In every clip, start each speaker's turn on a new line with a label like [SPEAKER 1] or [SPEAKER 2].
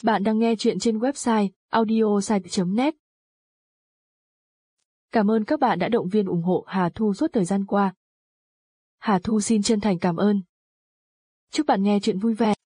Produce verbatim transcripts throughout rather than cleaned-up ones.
[SPEAKER 1] Bạn đang nghe chuyện trên website audiosite chấm net. Cảm ơn các bạn đã động viên ủng hộ Hà Thu suốt thời gian qua. Hà Thu xin chân thành cảm ơn. Chúc bạn nghe chuyện vui vẻ.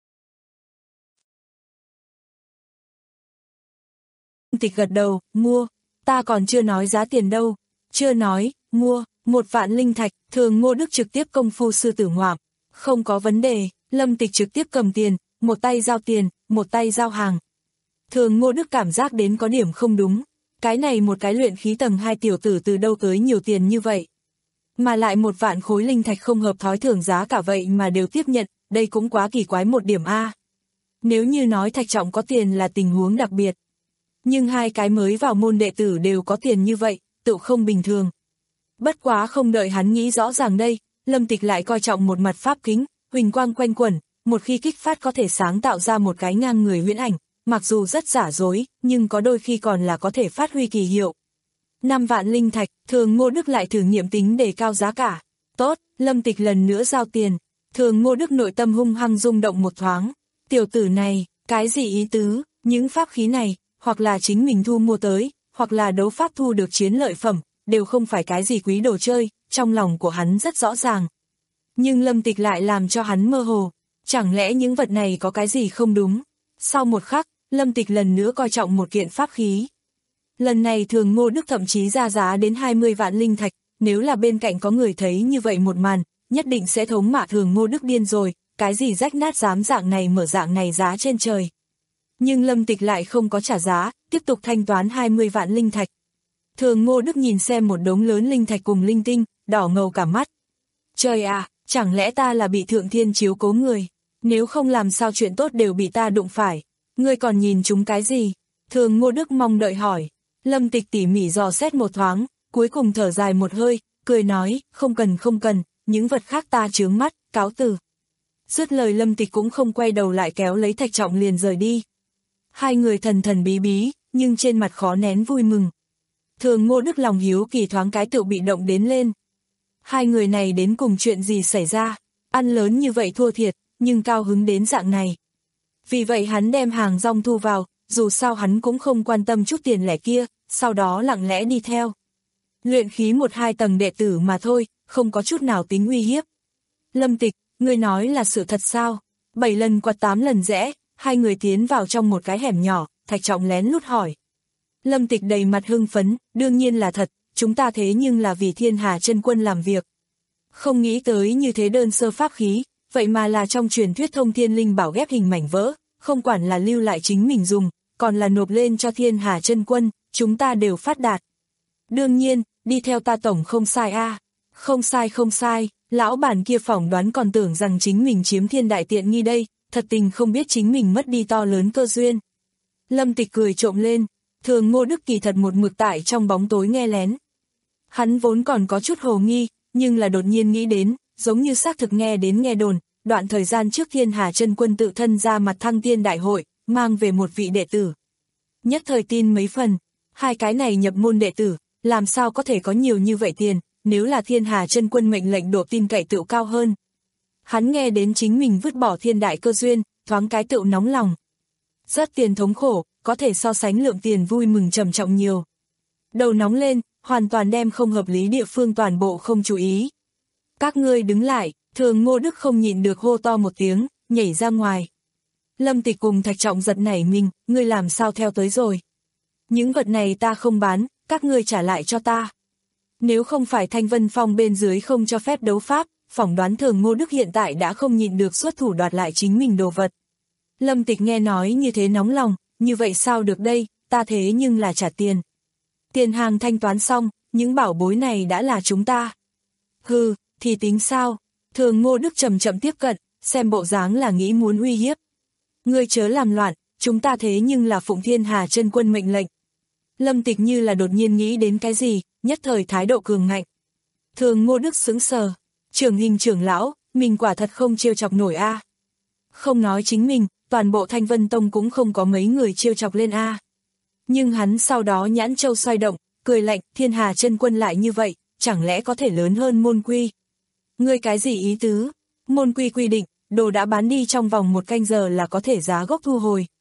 [SPEAKER 2] Tịch gật đầu, mua, ta còn chưa nói giá tiền đâu, chưa nói, mua, một vạn linh thạch, Thường Ngô Đức trực tiếp công phu sư tử ngoạm, không có vấn đề, Lâm Tịch trực tiếp cầm tiền, một tay giao tiền, một tay giao hàng. Thường Ngô Đức cảm giác đến có điểm không đúng, cái này một cái luyện khí tầng hai tiểu tử từ đâu tới nhiều tiền như vậy. Mà lại một vạn khối linh thạch không hợp thói thường giá cả vậy mà đều tiếp nhận, đây cũng quá kỳ quái một điểm a. Nếu như nói Thạch Trọng có tiền là tình huống đặc biệt. Nhưng hai cái mới vào môn đệ tử đều có tiền như vậy, tự không bình thường. Bất quá không đợi hắn nghĩ rõ ràng đây, Lâm Tịch lại coi trọng một mặt pháp kính, huỳnh quang quanh quẩn, một khi kích phát có thể sáng tạo ra một cái ngang người huyễn ảnh, mặc dù rất giả dối, nhưng có đôi khi còn là có thể phát huy kỳ hiệu. Năm vạn linh thạch, Thường Ngô Đức lại thử nghiệm tính đề cao giá cả. Tốt, Lâm Tịch lần nữa giao tiền, Thường Ngô Đức nội tâm hung hăng rung động một thoáng. Tiểu tử này, cái gì ý tứ, những pháp khí này, hoặc là chính mình thu mua tới, hoặc là đấu pháp thu được chiến lợi phẩm, đều không phải cái gì quý đồ chơi, trong lòng của hắn rất rõ ràng. Nhưng Lâm Tịch lại làm cho hắn mơ hồ, chẳng lẽ những vật này có cái gì không đúng? Sau một khắc, Lâm Tịch lần nữa coi trọng một kiện pháp khí. Lần này Thường Ngô Đức thậm chí ra giá đến hai mươi vạn linh thạch, nếu là bên cạnh có người thấy như vậy một màn, nhất định sẽ thống mạ Thường Ngô Đức điên rồi, cái gì rách nát dám dạng này mở dạng này giá trên trời. Nhưng Lâm Tịch lại không có trả giá, tiếp tục thanh toán hai mươi vạn linh thạch. Thường Ngô Đức nhìn xem một đống lớn linh thạch cùng linh tinh, đỏ ngầu cả mắt. Trời à, chẳng lẽ ta là bị Thượng Thiên chiếu cố người, nếu không làm sao chuyện tốt đều bị ta đụng phải, ngươi còn nhìn chúng cái gì? Thường Ngô Đức mong đợi hỏi. Lâm Tịch tỉ mỉ dò xét một thoáng, cuối cùng thở dài một hơi, cười nói, không cần không cần, những vật khác ta chướng mắt, cáo từ. Dứt lời Lâm Tịch cũng không quay đầu lại kéo lấy Thạch Trọng liền rời đi. Hai người thần thần bí bí, nhưng trên mặt khó nén vui mừng. Thường Ngô Đức lòng hiếu kỳ thoáng cái tự bị động đến lên. Hai người này đến cùng chuyện gì xảy ra, ăn lớn như vậy thua thiệt, nhưng cao hứng đến dạng này. Vì vậy hắn đem hàng rong thu vào, dù sao hắn cũng không quan tâm chút tiền lẻ kia, sau đó lặng lẽ đi theo. Luyện khí một hai tầng đệ tử mà thôi, không có chút nào tính uy hiếp. Lâm Tịch, ngươi nói là sự thật sao? Bảy lần quạt tám lần rẽ, hai người tiến vào trong một cái hẻm nhỏ, Thạch Trọng lén lút hỏi. Lâm Tịch đầy mặt hưng phấn, đương nhiên là thật, chúng ta thế nhưng là vì Thiên Hà Chân Quân làm việc. Không nghĩ tới như thế đơn sơ pháp khí, vậy mà là trong truyền thuyết thông thiên linh bảo ghép hình mảnh vỡ, không quản là lưu lại chính mình dùng, còn là nộp lên cho Thiên Hà Chân Quân, chúng ta đều phát đạt. Đương nhiên, đi theo ta tổng không sai a. À. Không sai không sai, lão bản kia phỏng đoán còn tưởng rằng chính mình chiếm thiên đại tiện nghi đây, thật tình không biết chính mình mất đi to lớn cơ duyên. Lâm Tịch cười trộm lên, Thường Ngô Đức kỳ thật một mực tại trong bóng tối nghe lén. Hắn vốn còn có chút hồ nghi, nhưng là đột nhiên nghĩ đến, giống như xác thực nghe đến nghe đồn, đoạn thời gian trước Thiên Hà Chân Quân tự thân ra mặt thăng tiên đại hội, mang về một vị đệ tử. Nhất thời tin mấy phần, hai cái này nhập môn đệ tử, làm sao có thể có nhiều như vậy tiền, nếu là Thiên Hà Chân Quân mệnh lệnh độ tin cậy tựu cao hơn. Hắn nghe đến chính mình vứt bỏ thiên đại cơ duyên, thoáng cái tựu nóng lòng. Rất tiền thống khổ, có thể so sánh lượng tiền vui mừng trầm trọng nhiều. Đầu nóng lên, hoàn toàn đem không hợp lý địa phương toàn bộ không chú ý. Các ngươi đứng lại, Thường Ngô Đức không nhịn được hô to một tiếng, nhảy ra ngoài. Lâm Tịch cùng Thạch Trọng giật nảy mình, ngươi làm sao theo tới rồi. Những vật này ta không bán, các ngươi trả lại cho ta. Nếu không phải Thanh Vân Phong bên dưới không cho phép đấu pháp, phỏng đoán Thường Ngô Đức hiện tại đã không nhịn được xuất thủ đoạt lại chính mình đồ vật. Lâm Tịch nghe nói như thế nóng lòng, như vậy sao được đây, ta thế nhưng là trả tiền. Tiền hàng thanh toán xong, những bảo bối này đã là chúng ta. Hừ, thì tính sao? Thường Ngô Đức chậm chậm tiếp cận, xem bộ dáng là nghĩ muốn uy hiếp. Ngươi chớ làm loạn, chúng ta thế nhưng là phụng Thiên Hà Chân Quân mệnh lệnh. Lâm Tịch như là đột nhiên nghĩ đến cái gì, nhất thời thái độ cường ngạnh. Thường Ngô Đức sững sờ, trưởng hình trưởng lão, mình quả thật không trêu chọc nổi a. À. Không nói chính mình, toàn bộ Thanh Vân Tông cũng không có mấy người trêu chọc lên a. À. Nhưng hắn sau đó nhãn châu xoay động, cười lạnh, Thiên Hà Chân Quân lại như vậy, chẳng lẽ có thể lớn hơn môn quy? Ngươi cái gì ý tứ? Môn quy quy định, đồ đã bán đi trong vòng một canh giờ là có thể giá gốc thu hồi.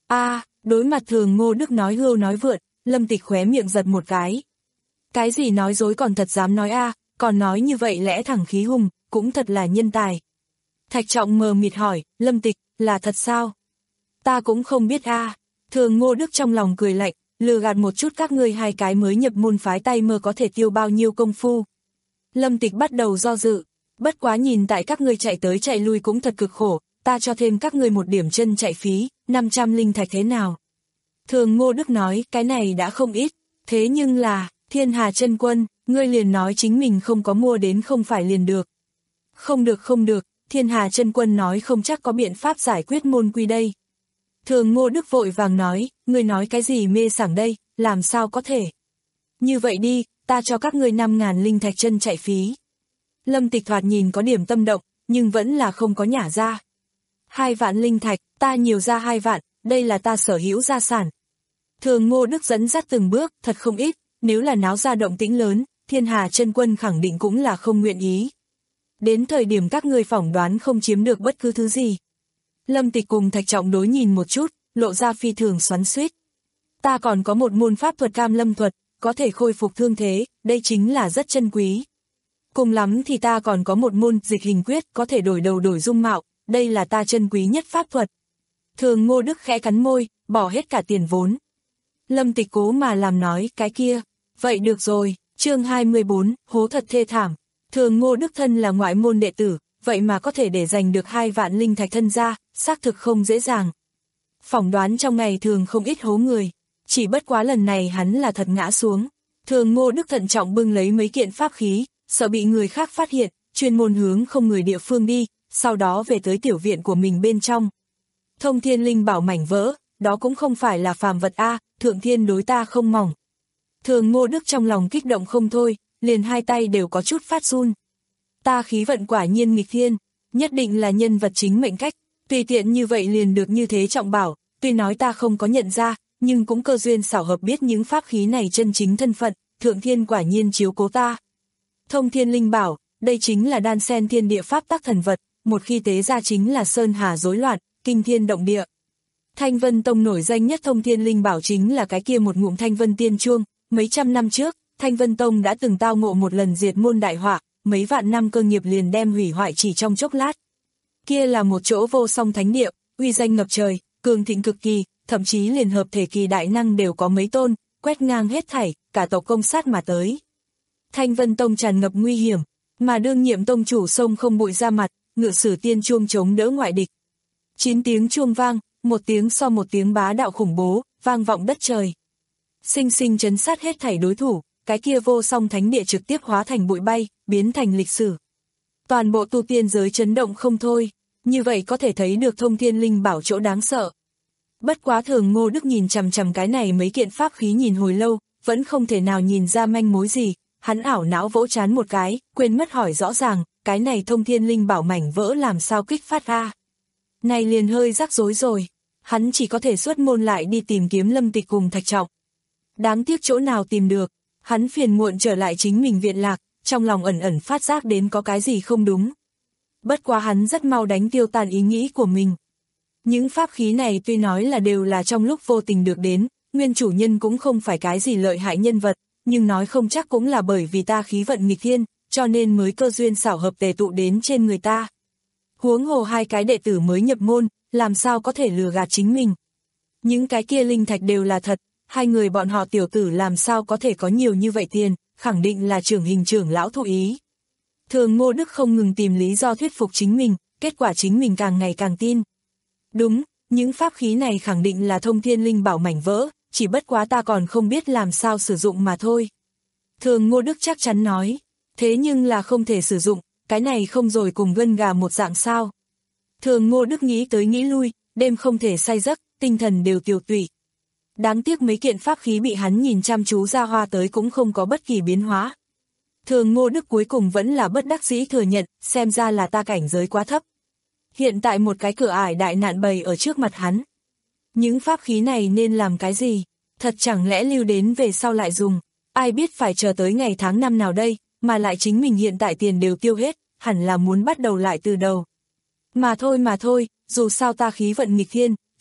[SPEAKER 2] A, đối mặt Thường Ngô Đức nói hưu nói vượn, Lâm Tịch khóe miệng giật một cái. Cái gì nói dối còn thật dám nói a, còn nói như vậy lẽ thẳng khí hùng, cũng thật là nhân tài. Thạch Trọng mờ mịt hỏi, Lâm Tịch, là thật sao? Ta cũng không biết a. Thường Ngô Đức trong lòng cười lạnh, lừa gạt một chút các ngươi hai cái mới nhập môn phái tay mơ có thể tiêu bao nhiêu công phu. Lâm Tịch bắt đầu do dự, bất quá nhìn tại các ngươi chạy tới chạy lui cũng thật cực khổ, ta cho thêm các ngươi một điểm chân chạy phí, năm trăm linh thạch thế nào? Thường Ngô Đức nói, cái này đã không ít, thế nhưng là, Thiên Hà Chân Quân, ngươi liền nói chính mình không có mua đến không phải liền được. Không được không được, Thiên Hà Chân Quân nói không chắc có biện pháp giải quyết môn quy đây. Thường Ngô Đức vội vàng nói, ngươi nói cái gì mê sảng đây, làm sao có thể. Như vậy đi, ta cho các ngươi năm ngàn linh thạch chân chạy phí. Lâm Tịch thoạt nhìn có điểm tâm động, nhưng vẫn là không có nhả ra. Hai vạn linh thạch, ta nhiều ra hai vạn, đây là ta sở hữu gia sản. Thường Ngô Đức dẫn dắt từng bước, thật không ít, nếu là náo ra động tĩnh lớn, Thiên Hà Chân Quân khẳng định cũng là không nguyện ý. Đến thời điểm các ngươi phỏng đoán không chiếm được bất cứ thứ gì. Lâm Tịch cùng Thạch Trọng đối nhìn một chút, lộ ra phi thường xoắn xuýt. Ta còn có một môn pháp thuật Cam Lâm thuật, có thể khôi phục thương thế, đây chính là rất chân quý. Cùng lắm thì ta còn có một môn dịch hình quyết, có thể đổi đầu đổi dung mạo, đây là ta chân quý nhất pháp thuật. Thường Ngô Đức khẽ cắn môi, bỏ hết cả tiền vốn. Lâm Tịch cố mà làm nói, cái kia, vậy được rồi, chương hai mươi bốn, hố thật thê thảm. Thường Ngô Đức thân là ngoại môn đệ tử, vậy mà có thể để giành được hai vạn linh thạch thân ra, xác thực không dễ dàng. Phỏng đoán trong ngày thường không ít hố người, chỉ bất quá lần này hắn là thật ngã xuống. Thường Ngô Đức thận trọng bưng lấy mấy kiện pháp khí, sợ bị người khác phát hiện, chuyên môn hướng không người địa phương đi, sau đó về tới tiểu viện của mình bên trong. Thông Thiên Linh bảo mảnh vỡ, đó cũng không phải là phàm vật a, thượng thiên đối ta không mỏng. Thường Ngô Đức trong lòng kích động không thôi, liền hai tay đều có chút phát run. Ta khí vận quả nhiên nghịch thiên, nhất định là nhân vật chính mệnh cách, tùy tiện như vậy liền được như thế trọng bảo, tuy nói ta không có nhận ra, nhưng cũng cơ duyên xảo hợp biết những pháp khí này chân chính thân phận, thượng thiên quả nhiên chiếu cố ta. Thông Thiên Linh bảo, đây chính là đan sen thiên địa pháp tắc thần vật, một khi tế ra chính là sơn hà rối loạn, kinh thiên động địa. Thanh Vân Tông nổi danh nhất Thông Thiên Linh bảo chính là cái kia một ngụm Thanh Vân Tiên Chuông, mấy trăm năm trước, Thanh Vân Tông đã từng tao ngộ một lần diệt môn đại họa, mấy vạn năm cơ nghiệp liền đem hủy hoại chỉ trong chốc lát. Kia là một chỗ vô song thánh địa, uy danh ngập trời, cường thịnh cực kỳ, thậm chí liền hợp thể kỳ đại năng đều có mấy tôn, quét ngang hết thảy, cả tộc công sát mà tới. Thanh Vân Tông tràn ngập nguy hiểm, mà đương nhiệm tông chủ sông không bụi ra mặt, ngự sử tiên chuông chống đỡ ngoại địch. Chín tiếng chuông vang, một tiếng so một tiếng bá đạo khủng bố, vang vọng đất trời. Sinh sinh chấn sát hết thảy đối thủ, cái kia vô song thánh địa trực tiếp hóa thành bụi bay, biến thành lịch sử. Toàn bộ tu tiên giới chấn động không thôi, như vậy có thể thấy được Thông Thiên Linh bảo chỗ đáng sợ. Bất quá Thường Ngô Đức nhìn chằm chằm cái này mấy kiện pháp khí nhìn hồi lâu, vẫn không thể nào nhìn ra manh mối gì, hắn ảo não vỗ trán một cái, quên mất hỏi rõ ràng, cái này Thông Thiên Linh bảo mảnh vỡ làm sao kích phát ra. Này liền hơi rắc rối rồi, hắn chỉ có thể xuất môn lại đi tìm kiếm Lâm Tịch cùng Thạch Trọng. Đáng tiếc chỗ nào tìm được, hắn phiền muộn trở lại chính mình viện lạc, trong lòng ẩn ẩn phát giác đến có cái gì không đúng. Bất quá hắn rất mau đánh tiêu tan ý nghĩ của mình. Những pháp khí này tuy nói là đều là trong lúc vô tình được đến, nguyên chủ nhân cũng không phải cái gì lợi hại nhân vật, nhưng nói không chắc cũng là bởi vì ta khí vận nghịch thiên, cho nên mới cơ duyên xảo hợp tề tụ đến trên người ta. Huống hồ hai cái đệ tử mới nhập môn, làm sao có thể lừa gạt chính mình. Những cái kia linh thạch đều là thật, hai người bọn họ tiểu tử làm sao có thể có nhiều như vậy tiền, khẳng định là trưởng hình trưởng lão thụ ý. Thường Ngô Đức không ngừng tìm lý do thuyết phục chính mình, kết quả chính mình càng ngày càng tin. Đúng, những pháp khí này khẳng định là Thông Thiên Linh bảo mảnh vỡ, chỉ bất quá ta còn không biết làm sao sử dụng mà thôi. Thường Ngô Đức chắc chắn nói, thế nhưng là không thể sử dụng, cái này không rồi cùng gân gà một dạng sao. Thường Ngô Đức nghĩ tới nghĩ lui, đêm không thể say giấc, tinh thần đều tiều tụy. Đáng tiếc mấy kiện pháp khí bị hắn nhìn chăm chú ra hoa tới cũng không có bất kỳ biến hóa. Thường Ngô Đức cuối cùng vẫn là bất đắc dĩ thừa nhận, xem ra là ta cảnh giới quá thấp. Hiện tại một cái cửa ải đại nạn bày ở trước mặt hắn. Những pháp khí này nên làm cái gì? Thật chẳng lẽ lưu đến về sau lại dùng? Ai biết phải chờ tới ngày tháng năm nào đây, mà lại chính mình hiện tại tiền đều tiêu hết, hẳn là muốn bắt đầu lại từ đầu. Mà thôi mà thôi, dù sao ta khí vận nghịch thiên,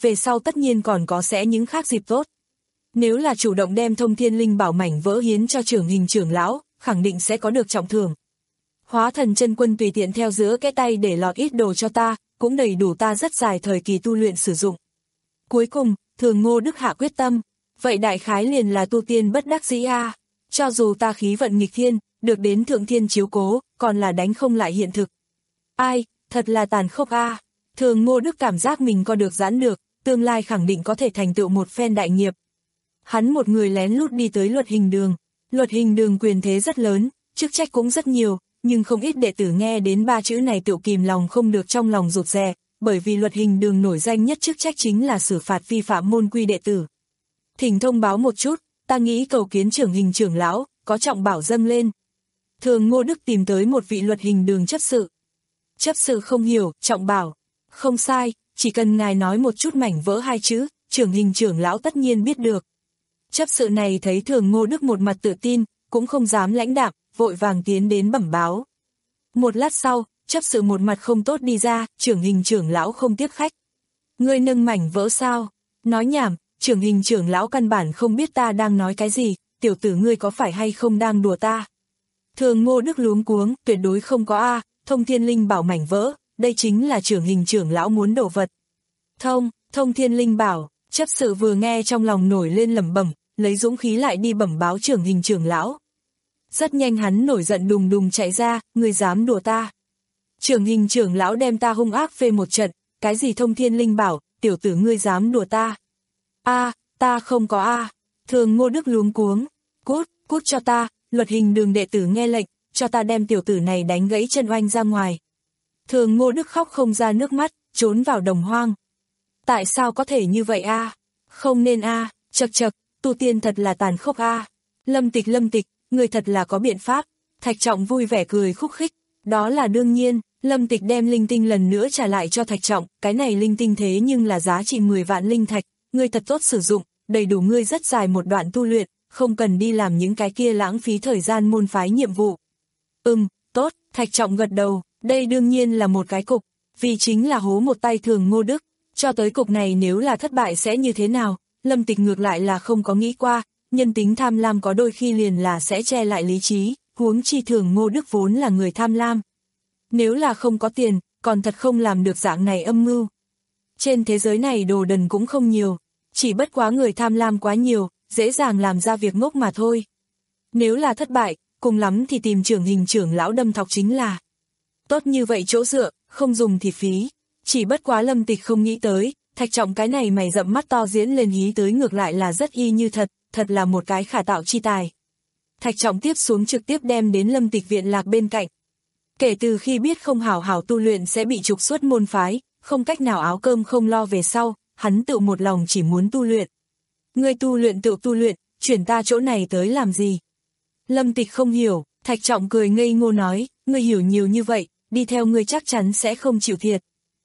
[SPEAKER 2] về sau tất nhiên còn có sẽ những khác dịp tốt. Nếu là chủ động đem Thông Thiên Linh Bảo mảnh vỡ hiến cho trưởng hình trưởng lão, khẳng định sẽ có được trọng thưởng. Hóa thần chân quân tùy tiện theo giữa cái tay để lọt ít đồ cho ta, cũng đầy đủ ta rất dài thời kỳ tu luyện sử dụng. Cuối cùng, Thường Ngô Đức hạ quyết tâm, vậy đại khái liền là tu tiên bất đắc dĩ a. À. Cho dù ta khí vận nghịch thiên, được đến thượng thiên chiếu cố, còn là đánh không lại hiện thực. Ai, thật là tàn khốc a. À. Thường Ngô Đức cảm giác mình có được giãn được, tương lai khẳng định có thể thành tựu một phen đại nghiệp. Hắn một người lén lút đi tới Luật Hình Đường. Luật Hình Đường quyền thế rất lớn, chức trách cũng rất nhiều, nhưng không ít đệ tử nghe đến ba chữ này tự kìm lòng không được trong lòng rụt rè, bởi vì Luật Hình Đường nổi danh nhất chức trách chính là xử phạt vi phạm môn quy đệ tử. Thỉnh thông báo một chút, ta nghĩ cầu kiến trưởng hình trưởng lão, có trọng bảo dâng lên. Thường Ngô Đức tìm tới một vị Luật Hình Đường chấp sự. Chấp sự không hiểu, trọng bảo. Không sai, chỉ cần ngài nói một chút mảnh vỡ hai chữ, trưởng hình trưởng lão tất nhiên biết được. Chấp sự này thấy Thường Ngô Đức một mặt tự tin, cũng không dám lãnh đạm, vội vàng tiến đến bẩm báo. Một lát sau, chấp sự một mặt không tốt đi ra, trưởng hình trưởng lão không tiếp khách. Ngươi nâng mảnh vỡ sao? Nói nhảm, trưởng hình trưởng lão căn bản không biết ta đang nói cái gì, tiểu tử ngươi có phải hay không đang đùa ta? Thường Ngô Đức luống cuống, tuyệt đối không có a, Thông Thiên Linh Bảo mảnh vỡ, đây chính là trưởng hình trưởng lão muốn đổ vật. Thông, Thông Thiên Linh Bảo, chấp sự vừa nghe trong lòng nổi lên lẩm bẩm, lấy dũng khí lại đi bẩm báo trưởng hình trưởng lão. Rất nhanh hắn nổi giận đùng đùng chạy ra, ngươi dám đùa ta. Trưởng hình trưởng lão đem ta hung ác phê một trận, cái gì Thông Thiên Linh Bảo, tiểu tử ngươi dám đùa ta. A, ta không có a. Thường Ngô Đức luống cuống, cút, cút cho ta, Luật Hình Đường đệ tử nghe lệnh, cho ta đem tiểu tử này đánh gãy chân oanh ra ngoài. Thường Ngô Đức khóc không ra nước mắt, trốn vào đồng hoang. Tại sao có thể như vậy a? Không nên a, chậc chậc, tu tiên thật là tàn khốc a. Lâm Tịch Lâm Tịch, người thật là có biện pháp. Thạch Trọng vui vẻ cười khúc khích, đó là đương nhiên. Lâm Tịch đem linh tinh lần nữa trả lại cho Thạch Trọng, cái này linh tinh thế nhưng là giá trị mười vạn linh thạch, ngươi thật tốt sử dụng, đầy đủ ngươi rất dài một đoạn tu luyện, không cần đi làm những cái kia lãng phí thời gian môn phái nhiệm vụ. Ừm, tốt, Thạch Trọng gật đầu, đây đương nhiên là một cái cục, vì chính là hố một tay Thường Ngô Đức, cho tới cục này nếu là thất bại sẽ như thế nào, Lâm Tịch ngược lại là không có nghĩ qua, nhân tính tham lam có đôi khi liền là sẽ che lại lý trí, huống chi Thường Ngô Đức vốn là người tham lam. Nếu là không có tiền, còn thật không làm được dạng này âm mưu. Trên thế giới này đồ đần cũng không nhiều, chỉ bất quá người tham lam quá nhiều, dễ dàng làm ra việc ngốc mà thôi. Nếu là thất bại, cùng lắm thì tìm trưởng hình trưởng lão đâm thọc chính là. Tốt như vậy chỗ dựa, không dùng thì phí. Chỉ bất quá Lâm Tịch không nghĩ tới, Thạch Trọng cái này mày rậm mắt to diễn lên hí tới ngược lại là rất y như thật, thật là một cái khả tạo chi tài. Thạch Trọng tiếp xuống trực tiếp đem đến Lâm Tịch viện lạc bên cạnh. Kể từ khi biết không hảo hảo tu luyện sẽ bị trục xuất môn phái, không cách nào áo cơm không lo về sau, hắn tự một lòng chỉ muốn tu luyện. Ngươi tu luyện tự tu luyện, chuyển ta chỗ này tới làm gì? Lâm Tịch không hiểu, Thạch Trọng cười ngây ngô nói, ngươi hiểu nhiều như vậy, đi theo ngươi chắc chắn sẽ không chịu thiệt.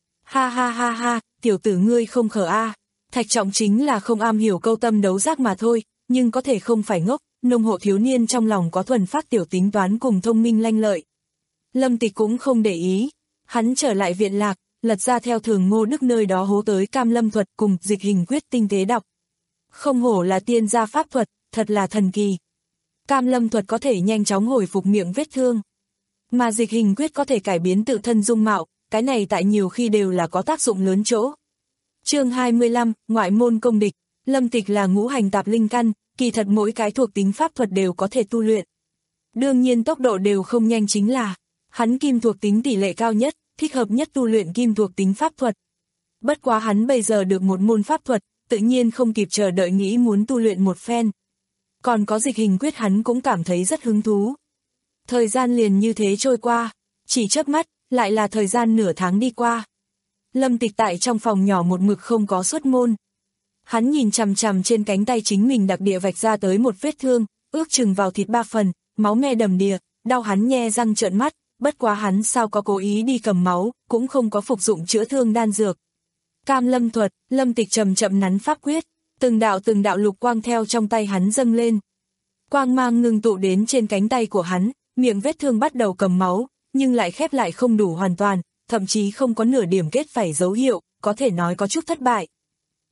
[SPEAKER 2] Ha ha ha ha, tiểu tử ngươi không khờ a. Thạch Trọng chính là không am hiểu câu tâm đấu giác mà thôi, nhưng có thể không phải ngốc, nông hộ thiếu niên trong lòng có thuần phát tiểu tính toán cùng thông minh lanh lợi. Lâm Tịch cũng không để ý, hắn trở lại viện lạc, lật ra theo Thường Ngô Đức nơi đó hố tới Cam Lâm thuật cùng Dịch Hình Quyết tinh tế đọc. Không hổ là tiên gia pháp thuật, thật là thần kỳ. Cam Lâm thuật có thể nhanh chóng hồi phục miệng vết thương, mà Dịch Hình Quyết có thể cải biến tự thân dung mạo, cái này tại nhiều khi đều là có tác dụng lớn chỗ. Chương hai mươi lăm, ngoại môn công địch. Lâm Tịch là ngũ hành tạp linh căn, kỳ thật mỗi cái thuộc tính pháp thuật đều có thể tu luyện. Đương nhiên tốc độ đều không nhanh chính là, hắn kim thuộc tính tỷ lệ cao nhất, thích hợp nhất tu luyện kim thuộc tính pháp thuật. Bất quá hắn bây giờ được một môn pháp thuật, tự nhiên không kịp chờ đợi nghĩ muốn tu luyện một phen. Còn có Dịch Hình Quyết hắn cũng cảm thấy rất hứng thú. Thời gian liền như thế trôi qua, chỉ chớp mắt, lại là thời gian nửa tháng đi qua. Lâm Tịch tại trong phòng nhỏ một mực không có xuất môn. Hắn nhìn chằm chằm trên cánh tay chính mình đặc địa vạch ra tới một vết thương, ước chừng vào thịt ba phần, máu me đầm đìa, đau hắn nhe răng trợn mắt, bất quá hắn sao có cố ý đi cầm máu, cũng không có phục dụng chữa thương đan dược. Cam Lâm thuật, Lâm Tịch chậm chậm nắn pháp quyết, từng đạo từng đạo lục quang theo trong tay hắn dâng lên. Quang mang ngưng tụ đến trên cánh tay của hắn, miệng vết thương bắt đầu cầm máu, nhưng lại khép lại không đủ hoàn toàn, thậm chí không có nửa điểm kết vảy dấu hiệu, có thể nói có chút thất bại.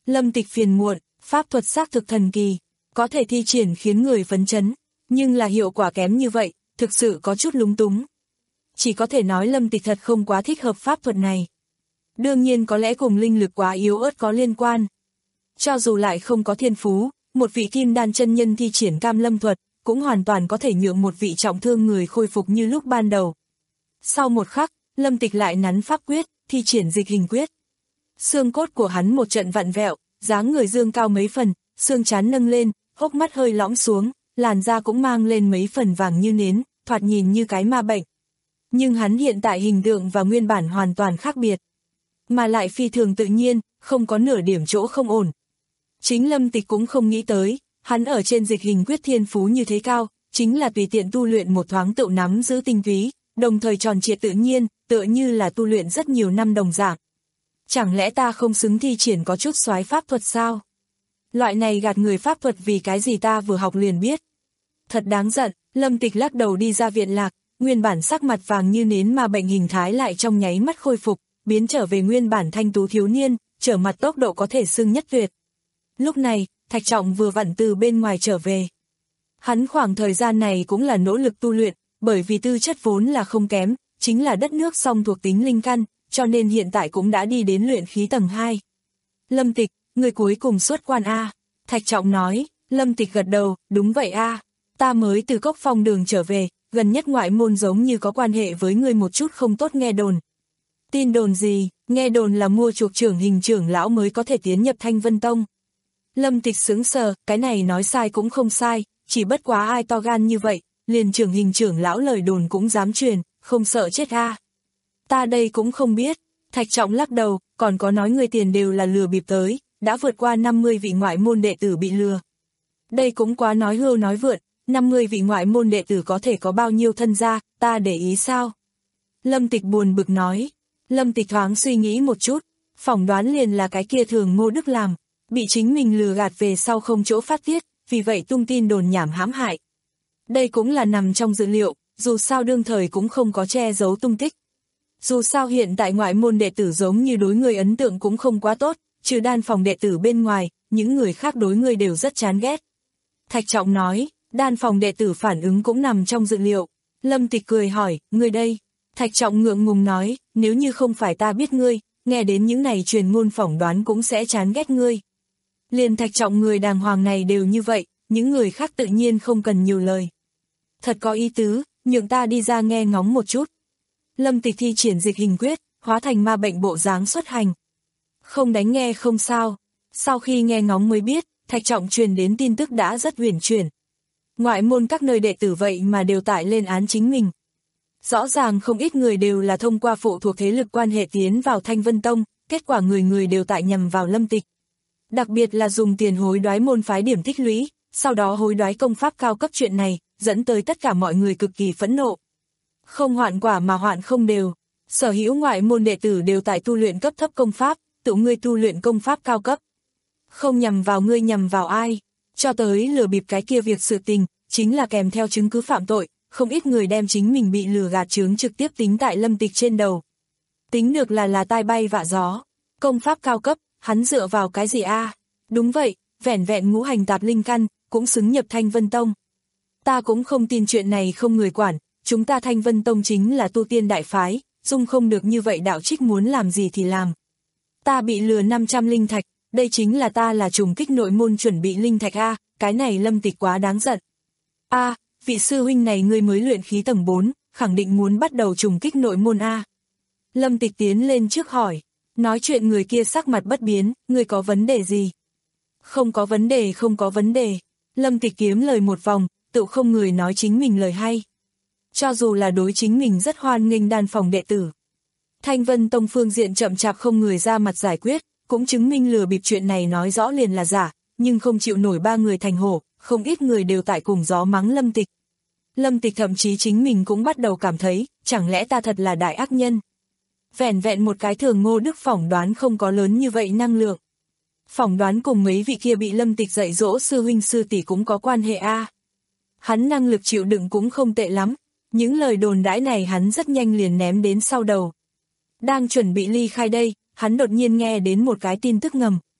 [SPEAKER 2] Lâm Tịch phiền muộn, pháp thuật xác thực thần kỳ, có thể thi triển khiến người phấn chấn, nhưng là hiệu quả kém như vậy, thực sự có chút lúng túng. Chỉ có thể nói Lâm Tịch thật không quá thích hợp pháp thuật này. Đương nhiên có lẽ cùng linh lực quá yếu ớt có liên quan. Cho dù lại không có thiên phú, một vị kim đan chân nhân thi triển cam lâm thuật, cũng hoàn toàn có thể nhượng một vị trọng thương người khôi phục như lúc ban đầu. Sau một khắc, Lâm Tịch lại nắn pháp quyết, thi triển dịch hình quyết. Xương cốt của hắn một trận vặn vẹo, dáng người dương cao mấy phần, xương trán nâng lên, hốc mắt hơi lõm xuống, làn da cũng mang lên mấy phần vàng như nến, thoạt nhìn như cái ma bệnh. Nhưng hắn hiện tại hình tượng và nguyên bản hoàn toàn khác biệt. Mà lại phi thường tự nhiên, không có nửa điểm chỗ không ổn. Chính Lâm Tịch cũng không nghĩ tới, hắn ở trên dịch hình quyết thiên phú như thế cao, chính là tùy tiện tu luyện một thoáng tự nắm giữ tinh túy, đồng thời tròn trịa tự nhiên, tựa như là tu luyện rất nhiều năm đồng dạng. Chẳng lẽ ta không xứng thi triển có chút soái pháp thuật sao? Loại này gạt người pháp thuật vì cái gì ta vừa học liền biết. Thật đáng giận, Lâm Tịch lắc đầu đi ra viện lạc, nguyên bản sắc mặt vàng như nến mà bệnh hình thái lại trong nháy mắt khôi phục, biến trở về nguyên bản thanh tú thiếu niên, trở mặt tốc độ có thể xưng nhất tuyệt. Lúc này, Thạch Trọng vừa vặn từ bên ngoài trở về. Hắn khoảng thời gian này cũng là nỗ lực tu luyện, bởi vì tư chất vốn là không kém, chính là đất nước song thuộc tính linh căn, cho nên hiện tại cũng đã đi đến luyện khí tầng hai. Lâm Tịch, người cuối cùng xuất quan A. Thạch Trọng nói. Lâm Tịch gật đầu, đúng vậy A. Ta mới từ Cốc Phong đường trở về, gần nhất ngoại môn giống như có quan hệ với người một chút không tốt nghe đồn. Tin đồn gì? Nghe đồn là mua chuộc trưởng hình trưởng lão mới có thể tiến nhập Thanh Vân Tông. Lâm Tịch sững sờ, cái này nói sai cũng không sai, chỉ bất quá ai to gan như vậy, liền trưởng hình trưởng lão lời đồn cũng dám truyền, không sợ chết A. Ta đây cũng không biết. Thạch Trọng lắc đầu, còn có nói người tiền đều là lừa bịp tới, đã vượt qua năm mươi vị ngoại môn đệ tử bị lừa. Đây cũng quá nói hưu nói vượn, năm mươi vị ngoại môn đệ tử có thể có bao nhiêu thân gia, ta để ý sao? Lâm Tịch buồn bực nói. Lâm Tịch thoáng suy nghĩ một chút, phỏng đoán liền là cái kia Thường Ngô Đức làm, bị chính mình lừa gạt về sau không chỗ phát tiết, vì vậy tung tin đồn nhảm hãm hại. Đây cũng là nằm trong dự liệu, dù sao đương thời cũng không có che giấu tung tích. Dù sao hiện tại ngoại môn đệ tử giống như đối người ấn tượng cũng không quá tốt, trừ đan phòng đệ tử bên ngoài, những người khác đối người đều rất chán ghét. Thạch Trọng nói, đan phòng đệ tử phản ứng cũng nằm trong dự liệu. Lâm Tịch cười hỏi, người đây? Thạch Trọng ngượng ngùng nói, nếu như không phải ta biết ngươi, nghe đến những này truyền ngôn phỏng đoán cũng sẽ chán ghét ngươi. Liền Thạch Trọng người đàng hoàng này đều như vậy, những người khác tự nhiên không cần nhiều lời. Thật có ý tứ, nhượng ta đi ra nghe ngóng một chút. Lâm Tịch thi triển dịch hình quyết, hóa thành ma bệnh bộ dáng xuất hành. Không đánh nghe không sao. Sau khi nghe ngóng mới biết, Thạch Trọng truyền đến tin tức đã rất huyền chuyển. Ngoại môn các nơi đệ tử vậy mà đều tải lên án chính mình. Rõ ràng không ít người đều là thông qua phụ thuộc thế lực quan hệ tiến vào Thanh Vân Tông, kết quả người người đều tại nhằm vào Lâm Tịch. Đặc biệt là dùng tiền hối đoái môn phái điểm tích lũy, sau đó hối đoái công pháp cao cấp chuyện này, dẫn tới tất cả mọi người cực kỳ phẫn nộ. Không hoạn quả mà hoạn không đều, sở hữu ngoại môn đệ tử đều tại tu luyện cấp thấp công pháp, tự ngươi tu luyện công pháp cao cấp. Không nhằm vào ngươi nhằm vào ai, cho tới lừa bịp cái kia việc sự tình, chính là kèm theo chứng cứ phạm tội, không ít người đem chính mình bị lừa gạt chướng trực tiếp tính tại Lâm Tịch trên đầu. Tính được là là tai bay vạ gió, công pháp cao cấp, hắn dựa vào cái gì a? Đúng vậy, vẻn vẹn ngũ hành tạp linh căn, cũng xứng nhập Thanh Vân Tông. Ta cũng không tin chuyện này không người quản, chúng ta Thanh Vân Tông chính là tu tiên đại phái, dung không được như vậy đạo trích muốn làm gì thì làm. Ta bị lừa năm trăm linh thạch, đây chính là ta là trùng kích nội môn chuẩn bị linh thạch a, cái này Lâm Tịch quá đáng giận. A, vị sư huynh này ngươi mới luyện khí tầng bốn, khẳng định muốn bắt đầu trùng kích nội môn a. Lâm Tịch tiến lên trước hỏi, nói chuyện người kia sắc mặt bất biến, ngươi có vấn đề gì? Không có vấn đề không có vấn đề. Lâm Tịch kiếm lời một vòng, tự không người nói chính mình lời hay. Cho dù là đối chính mình rất hoan nghênh đan phòng đệ tử. Thanh Vân Tông phương diện chậm chạp không người ra mặt giải quyết, cũng chứng minh lừa bịp chuyện này nói rõ liền là giả, nhưng không chịu nổi ba người thành hổ, không ít người đều tại cùng gió mắng Lâm Tịch. Lâm Tịch thậm chí chính mình cũng bắt đầu cảm thấy, chẳng lẽ ta thật là đại ác nhân. Vẻn vẹn một cái Thường Ngô Đức phỏng đoán không có lớn như vậy năng lượng. Phỏng đoán cùng mấy vị kia bị Lâm Tịch dạy dỗ sư huynh sư tỷ cũng có quan hệ a. Hắn năng lực chịu đựng cũng không tệ lắm, những lời đồn đãi này hắn rất nhanh liền ném đến sau đầu. Đang chuẩn bị ly khai đây, hắn đột nhiên nghe đến một cái tin tức ngầm.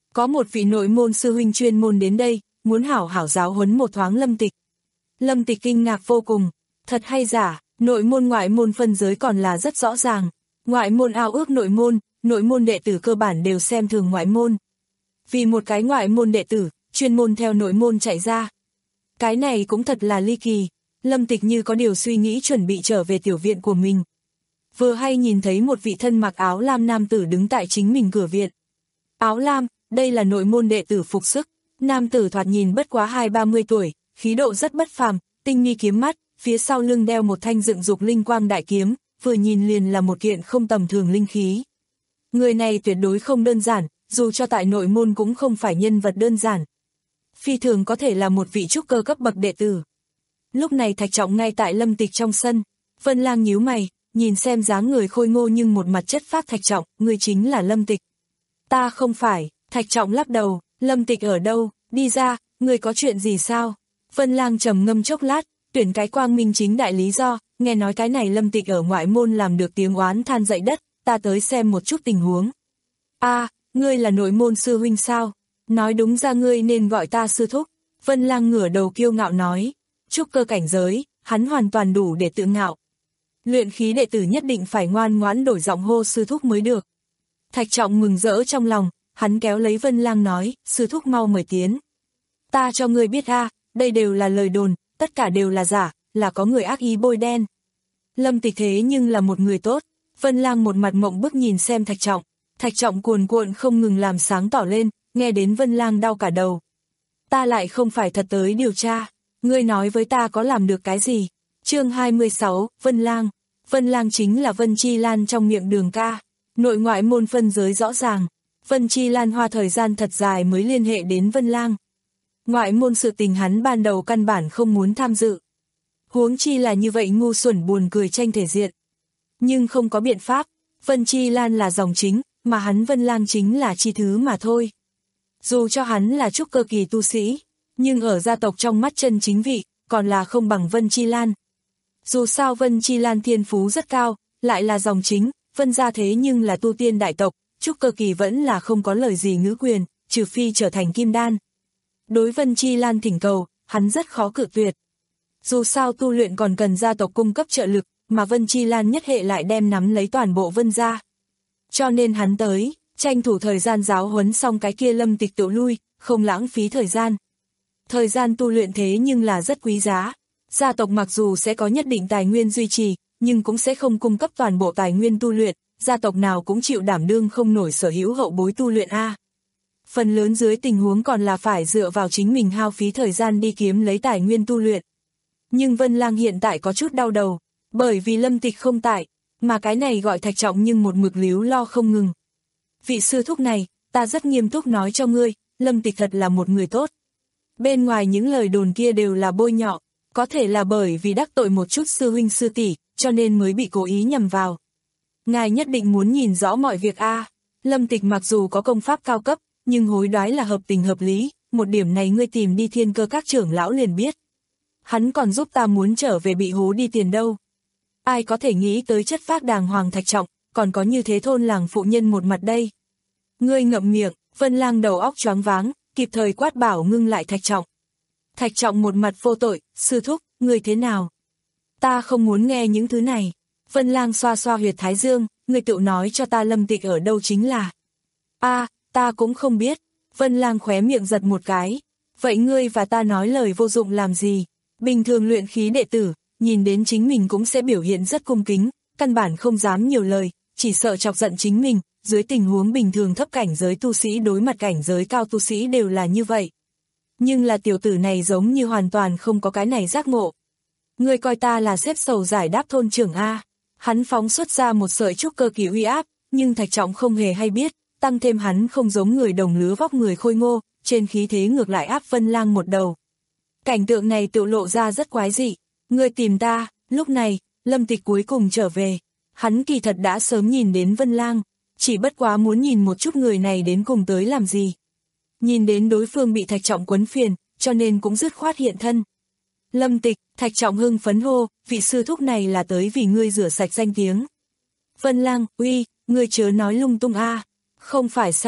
[SPEAKER 2] Có một vị nội môn sư huynh chuyên môn đến đây, muốn hảo hảo giáo huấn một thoáng Lâm Tịch. Lâm Tịch kinh ngạc vô cùng, thật hay giả, nội môn ngoại môn phân giới còn là rất rõ ràng. Ngoại môn ao ước nội môn, nội môn đệ tử cơ bản đều xem thường ngoại môn. Vì một cái ngoại môn đệ tử, chuyên môn theo nội môn chạy ra. Cái này cũng thật là ly kỳ. Lâm Tịch như có điều suy nghĩ chuẩn bị trở về tiểu viện của mình. Vừa hay nhìn thấy một vị thân mặc áo lam nam tử đứng tại chính mình cửa viện. Áo lam, đây là nội môn đệ tử phục sức. Nam tử thoạt nhìn bất quá hai ba mươi tuổi, khí độ rất bất phàm, tinh mi kiếm mắt, phía sau lưng đeo một thanh dựng dục linh quang đại kiếm, vừa nhìn liền là một kiện không tầm thường linh khí. Người này tuyệt đối không đơn giản, dù cho tại nội môn cũng không phải nhân vật đơn giản. Phi thường có thể là một vị trúc cơ cấp bậc đệ tử. Lúc này Thạch Trọng ngay tại Lâm Tịch trong sân, Vân Lang nhíu mày, nhìn xem dáng người khôi ngô nhưng một mặt chất phác Thạch Trọng, người chính là Lâm Tịch. Ta không phải, Thạch Trọng lắc đầu, Lâm Tịch ở đâu, đi ra, người có chuyện gì sao? Vân Lang trầm ngâm chốc lát, tuyển cái quang minh chính đại lý do, nghe nói cái này Lâm Tịch ở ngoại môn làm được tiếng oán than dậy đất, ta tới xem một chút tình huống. A, ngươi là nội môn sư huynh sao? Nói đúng ra ngươi nên gọi ta sư thúc. Vân Lang ngửa đầu kiêu ngạo nói, trúc cơ cảnh giới, hắn hoàn toàn đủ để tự ngạo. Luyện khí đệ tử nhất định phải ngoan ngoãn đổi giọng hô sư thúc mới được. Thạch Trọng mừng rỡ trong lòng, hắn kéo lấy Vân Lang nói, sư thúc mau mời tiến. Ta cho ngươi biết a, đây đều là lời đồn, tất cả đều là giả, là có người ác ý bôi đen. Lâm Tịch thế nhưng là một người tốt. Vân Lang một mặt mộng bức nhìn xem Thạch Trọng. Thạch Trọng cuồn cuộn không ngừng làm sáng tỏ lên, nghe đến Vân Lang đau cả đầu. Ta lại không phải thật tới điều tra, ngươi nói với ta có làm được cái gì? Chương hai mươi sáu, Vân Lang. Vân Lang chính là Vân Chi Lan trong miệng Đường ca. Nội ngoại môn phân giới rõ ràng. Vân Chi Lan hoa thời gian thật dài mới liên hệ đến Vân Lang. Ngoại môn sự tình hắn ban đầu căn bản không muốn tham dự. Huống chi là như vậy ngu xuẩn buồn cười tranh thể diện. Nhưng không có biện pháp, Vân Chi Lan là dòng chính, mà hắn Vân Lang chính là chi thứ mà thôi. Dù cho hắn là trúc cơ kỳ tu sĩ, nhưng ở gia tộc trong mắt chân chính vị, còn là không bằng Vân Chi Lan. Dù sao Vân Chi Lan thiên phú rất cao, lại là dòng chính, Vân gia thế nhưng là tu tiên đại tộc, trúc cơ kỳ vẫn là không có lời gì ngữ quyền, trừ phi trở thành kim đan. Đối Vân Chi Lan thỉnh cầu, hắn rất khó cự tuyệt. Dù sao tu luyện còn cần gia tộc cung cấp trợ lực, mà Vân Chi Lan nhất hệ lại đem nắm lấy toàn bộ Vân gia. Cho nên hắn tới, tranh thủ thời gian giáo huấn xong cái kia Lâm Tịch tự lui, không lãng phí thời gian. Thời gian tu luyện thế nhưng là rất quý giá. Gia tộc mặc dù sẽ có nhất định tài nguyên duy trì, nhưng cũng sẽ không cung cấp toàn bộ tài nguyên tu luyện, gia tộc nào cũng chịu đảm đương không nổi sở hữu hậu bối tu luyện A. Phần lớn dưới tình huống còn là phải dựa vào chính mình hao phí thời gian đi kiếm lấy tài nguyên tu luyện. Nhưng Vân Lang hiện tại có chút đau đầu, bởi vì Lâm Tịch không tại, mà cái này gọi Thạch Trọng nhưng một mực líu lo không ngừng. Vị sư thúc này, ta rất nghiêm túc nói cho ngươi, Lâm Tịch thật là một người tốt. Bên ngoài những lời đồn kia đều là bôi nhọ, có thể là bởi vì đắc tội một chút sư huynh sư tỷ, cho nên mới bị cố ý nhầm vào. Ngài nhất định muốn nhìn rõ mọi việc a. Lâm Tịch mặc dù có công pháp cao cấp, nhưng hối đoái là hợp tình hợp lý, một điểm này ngươi tìm đi thiên cơ các trưởng lão liền biết. Hắn còn giúp ta muốn trở về bị hố đi tiền đâu. Ai có thể nghĩ tới chất phác đàng hoàng Thạch Trọng, còn có như thế thôn làng phụ nhân một mặt đây. Ngươi ngậm miệng, Vân Lang đầu óc choáng váng, kịp thời quát bảo ngưng lại Thạch Trọng. Thạch Trọng một mặt vô tội, sư thúc, ngươi thế nào? Ta không muốn nghe những thứ này. Vân Lang xoa xoa huyệt thái dương, ngươi tự nói cho ta Lâm Tịch ở đâu chính là. A, ta cũng không biết. Vân Lang khóe miệng giật một cái. Vậy ngươi và ta nói lời vô dụng làm gì? Bình thường luyện khí đệ tử, nhìn đến chính mình cũng sẽ biểu hiện rất cung kính, căn bản không dám nhiều lời, chỉ sợ chọc giận chính mình, dưới tình huống bình thường thấp cảnh giới tu sĩ đối mặt cảnh giới cao tu sĩ đều là như vậy. Nhưng là tiểu tử này giống như hoàn toàn không có cái này giác ngộ. Ngươi coi ta là xếp sầu giải đáp thôn trưởng A. Hắn phóng xuất ra một sợi trúc cơ kỳ uy áp, nhưng Thạch Trọng không hề hay biết, tăng thêm hắn không giống người đồng lứa vóc người khôi ngô, trên khí thế ngược lại áp Vân Lang một đầu. Cảnh tượng này tự lộ ra rất quái dị. Ngươi tìm ta, lúc này, Lâm Tịch cuối cùng trở về. Hắn kỳ thật đã sớm nhìn đến Vân Lang, chỉ bất quá muốn nhìn một chút người này đến cùng tới làm gì. Nhìn đến đối phương bị Thạch Trọng quấn phiền, cho nên cũng dứt khoát hiện thân. Lâm Tịch, Thạch Trọng hưng phấn hô, vị sư thúc này là tới vì ngươi rửa sạch danh tiếng. Vân Lang, uy, ngươi chớ nói lung tung a. Không phải sao,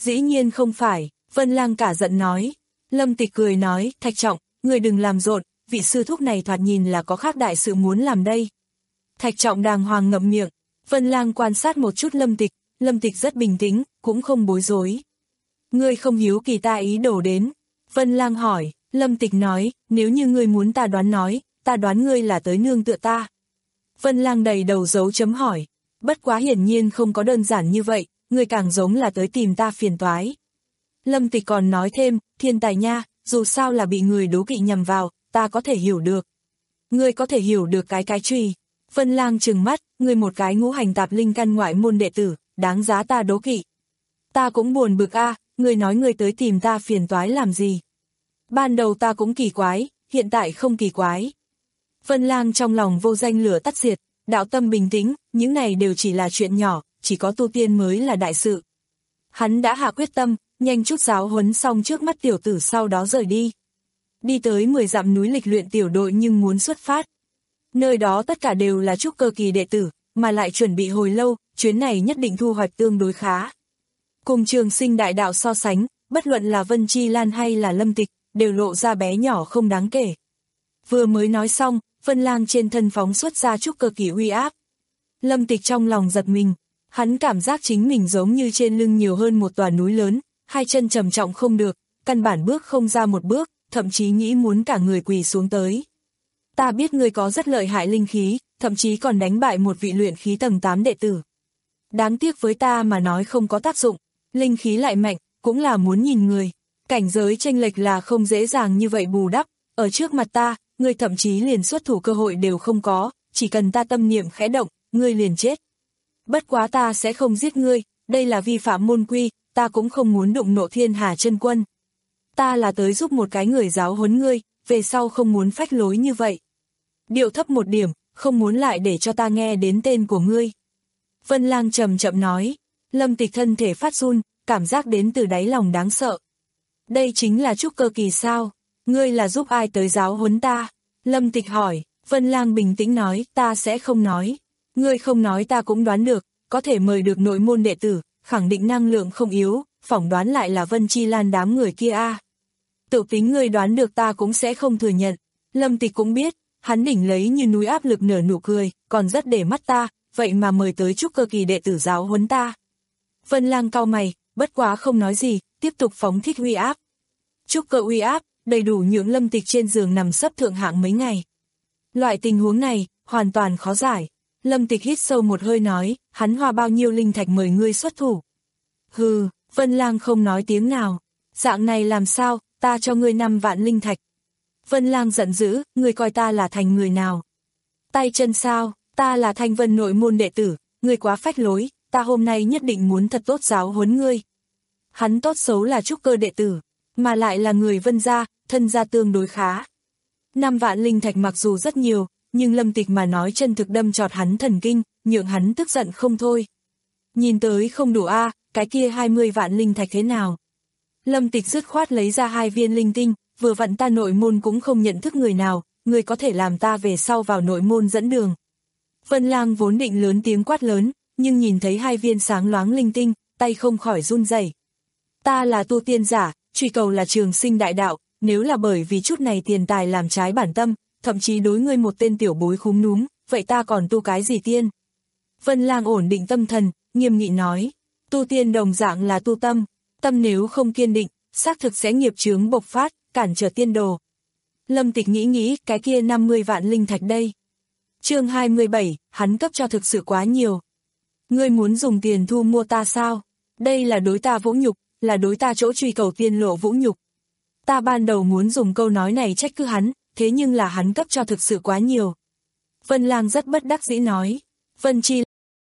[SPEAKER 2] Dĩ nhiên không phải, Vân Lang cả giận nói. Lâm Tịch cười nói, Thạch Trọng, người đừng làm rộn, vị sư thúc này thoạt nhìn là có khác đại sự muốn làm đây. Thạch Trọng đàng hoàng ngậm miệng, Vân Lang quan sát một chút Lâm Tịch, Lâm Tịch rất bình tĩnh, cũng không bối rối. Ngươi không hiếu kỳ ta ý đồ đến. Vân Lang hỏi, Lâm Tịch nói, nếu như ngươi muốn ta đoán nói, ta đoán ngươi là tới nương tựa ta. Vân Lang đầy đầu dấu chấm hỏi, bất quá hiển nhiên không có đơn giản như vậy, ngươi càng giống là tới tìm ta phiền toái. Lâm Tịch còn nói thêm, thiên tài nha, dù sao là bị người đố kỵ nhằm vào, ta có thể hiểu được. Ngươi có thể hiểu được cái cái chùy. Vân Lang trừng mắt, ngươi một cái ngũ hành tạp linh căn ngoại môn đệ tử, đáng giá ta đố kỵ. Ta cũng buồn bực a, ngươi nói ngươi tới tìm ta phiền toái làm gì? Ban đầu ta cũng kỳ quái, hiện tại không kỳ quái. Vân Lang trong lòng vô danh lửa tắt diệt, đạo tâm bình tĩnh, những này đều chỉ là chuyện nhỏ, chỉ có tu tiên mới là đại sự. Hắn đã hạ quyết tâm, nhanh chút giáo huấn xong trước mắt tiểu tử sau đó rời đi. Đi tới mười dặm núi lịch luyện tiểu đội nhưng muốn xuất phát. Nơi đó tất cả đều là trúc cơ kỳ đệ tử, mà lại chuẩn bị hồi lâu, chuyến này nhất định thu hoạch tương đối khá. Cùng Trường Sinh đại đạo so sánh, bất luận là Vân Chi Lan hay là Lâm Tịch, đều lộ ra bé nhỏ không đáng kể. Vừa mới nói xong, Vân Lang trên thân phóng xuất ra trúc cơ kỳ uy áp. Lâm Tịch trong lòng giật mình, hắn cảm giác chính mình giống như trên lưng nhiều hơn một tòa núi lớn, hai chân trầm trọng không được, căn bản bước không ra một bước, thậm chí nghĩ muốn cả người quỳ xuống tới. Ta biết ngươi có rất lợi hại linh khí, thậm chí còn đánh bại một vị luyện khí tầng tám đệ tử. Đáng tiếc với ta mà nói không có tác dụng, linh khí lại mạnh, cũng là muốn nhìn người. Cảnh giới chênh lệch là không dễ dàng như vậy bù đắp, ở trước mặt ta, ngươi thậm chí liền xuất thủ cơ hội đều không có, chỉ cần ta tâm niệm khẽ động, ngươi liền chết. Bất quá ta sẽ không giết ngươi, đây là vi phạm môn quy, ta cũng không muốn đụng Nộ Thiên Hà chân quân. Ta là tới giúp một cái người giáo huấn ngươi, về sau không muốn phách lối như vậy. Điệu thấp một điểm, không muốn lại để cho ta nghe đến tên của ngươi. Vân Lang chậm chậm nói, Lâm Tịch thân thể phát run, cảm giác đến từ đáy lòng đáng sợ. Đây chính là trúc cơ kỳ sao? Ngươi là giúp ai tới giáo huấn ta? Lâm Tịch hỏi, Vân Lang bình tĩnh nói, ta sẽ không nói. Ngươi không nói ta cũng đoán được, có thể mời được nội môn đệ tử, khẳng định năng lượng không yếu, phỏng đoán lại là Vân Chi Lan đám người kia a. À. Tự tính ngươi đoán được ta cũng sẽ không thừa nhận. Lâm Tịch cũng biết, hắn đỉnh lấy như núi áp lực nở nụ cười, còn rất để mắt ta, vậy mà mời tới trúc cơ kỳ đệ tử giáo huấn ta. Vân Lang cau mày, bất quá không nói gì, tiếp tục phóng thích uy áp. Trúc cơ uy áp, đầy đủ nhượng Lâm Tịch trên giường nằm sấp thượng hạng mấy ngày. Loại tình huống này, hoàn toàn khó giải. Lâm Tịch hít sâu một hơi nói, hắn hoa bao nhiêu linh thạch mời ngươi xuất thủ. Hừ, Vân Lang không nói tiếng nào. Dạng này làm sao, ta cho ngươi năm vạn linh thạch. Vân Lang giận dữ, ngươi coi ta là thành người nào? Tay chân sao, ta là Thanh Vân nội môn đệ tử, ngươi quá phách lối, ta hôm nay nhất định muốn thật tốt giáo huấn ngươi. Hắn tốt xấu là trúc cơ đệ tử, mà lại là người Vân gia, thân gia tương đối khá. Năm vạn linh thạch mặc dù rất nhiều, nhưng Lâm Tịch mà nói chân thực đâm chọt hắn thần kinh, nhượng hắn tức giận không thôi. Nhìn tới không đủ a, à, cái kia hai mươi vạn linh thạch thế nào? Lâm Tịch dứt khoát lấy ra hai viên linh tinh, vừa vặn ta nội môn cũng không nhận thức người nào, người có thể làm ta về sau vào nội môn dẫn đường. Vân Lang vốn định lớn tiếng quát lớn, nhưng nhìn thấy hai viên sáng loáng linh tinh, tay không khỏi run rẩy. Ta là tu tiên giả, truy cầu là trường sinh đại đạo, nếu là bởi vì chút này tiền tài làm trái bản tâm, thậm chí đối ngươi một tên tiểu bối khúm núm, vậy ta còn tu cái gì tiên? Vân Lang ổn định tâm thần, nghiêm nghị nói, tu tiên đồng dạng là tu tâm, tâm nếu không kiên định, xác thực sẽ nghiệp chướng bộc phát, cản trở tiên đồ. Lâm Tịch nghĩ nghĩ, cái kia năm mươi vạn linh thạch đây. Chương hai mươi bảy, hắn cấp cho thực sự quá nhiều. Ngươi muốn dùng tiền thu mua ta sao? Đây là đối ta vũ nhục, là đối ta chỗ truy cầu tiên lộ vũ nhục. Ta ban đầu muốn dùng câu nói này trách cứ hắn, thế nhưng là hắn cấp cho thực sự quá nhiều. Vân Lang rất bất đắc dĩ nói. Vân Chi.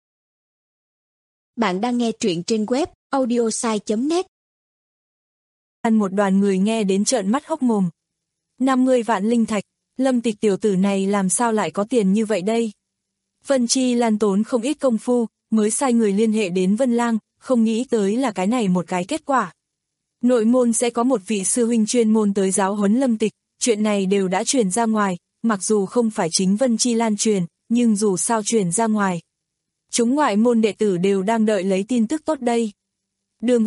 [SPEAKER 3] Bạn đang nghe truyện trên web audiosai chấm net.
[SPEAKER 2] Ăn một đoàn người nghe đến trợn mắt hốc mồm. năm mươi vạn linh thạch, Lâm Tịch tiểu tử này làm sao lại có tiền như vậy đây? Vân Chi Lan tốn không ít công phu, mới sai người liên hệ đến Vân Lang, không nghĩ tới là cái này một cái kết quả. Nội môn sẽ có một vị sư huynh chuyên môn tới giáo huấn Lâm Tịch, chuyện này đều đã truyền ra ngoài, mặc dù không phải chính Vân Chi Lan truyền, nhưng dù sao truyền ra ngoài. Chúng ngoại môn đệ tử đều đang đợi lấy tin tức tốt đây. Đường huynh,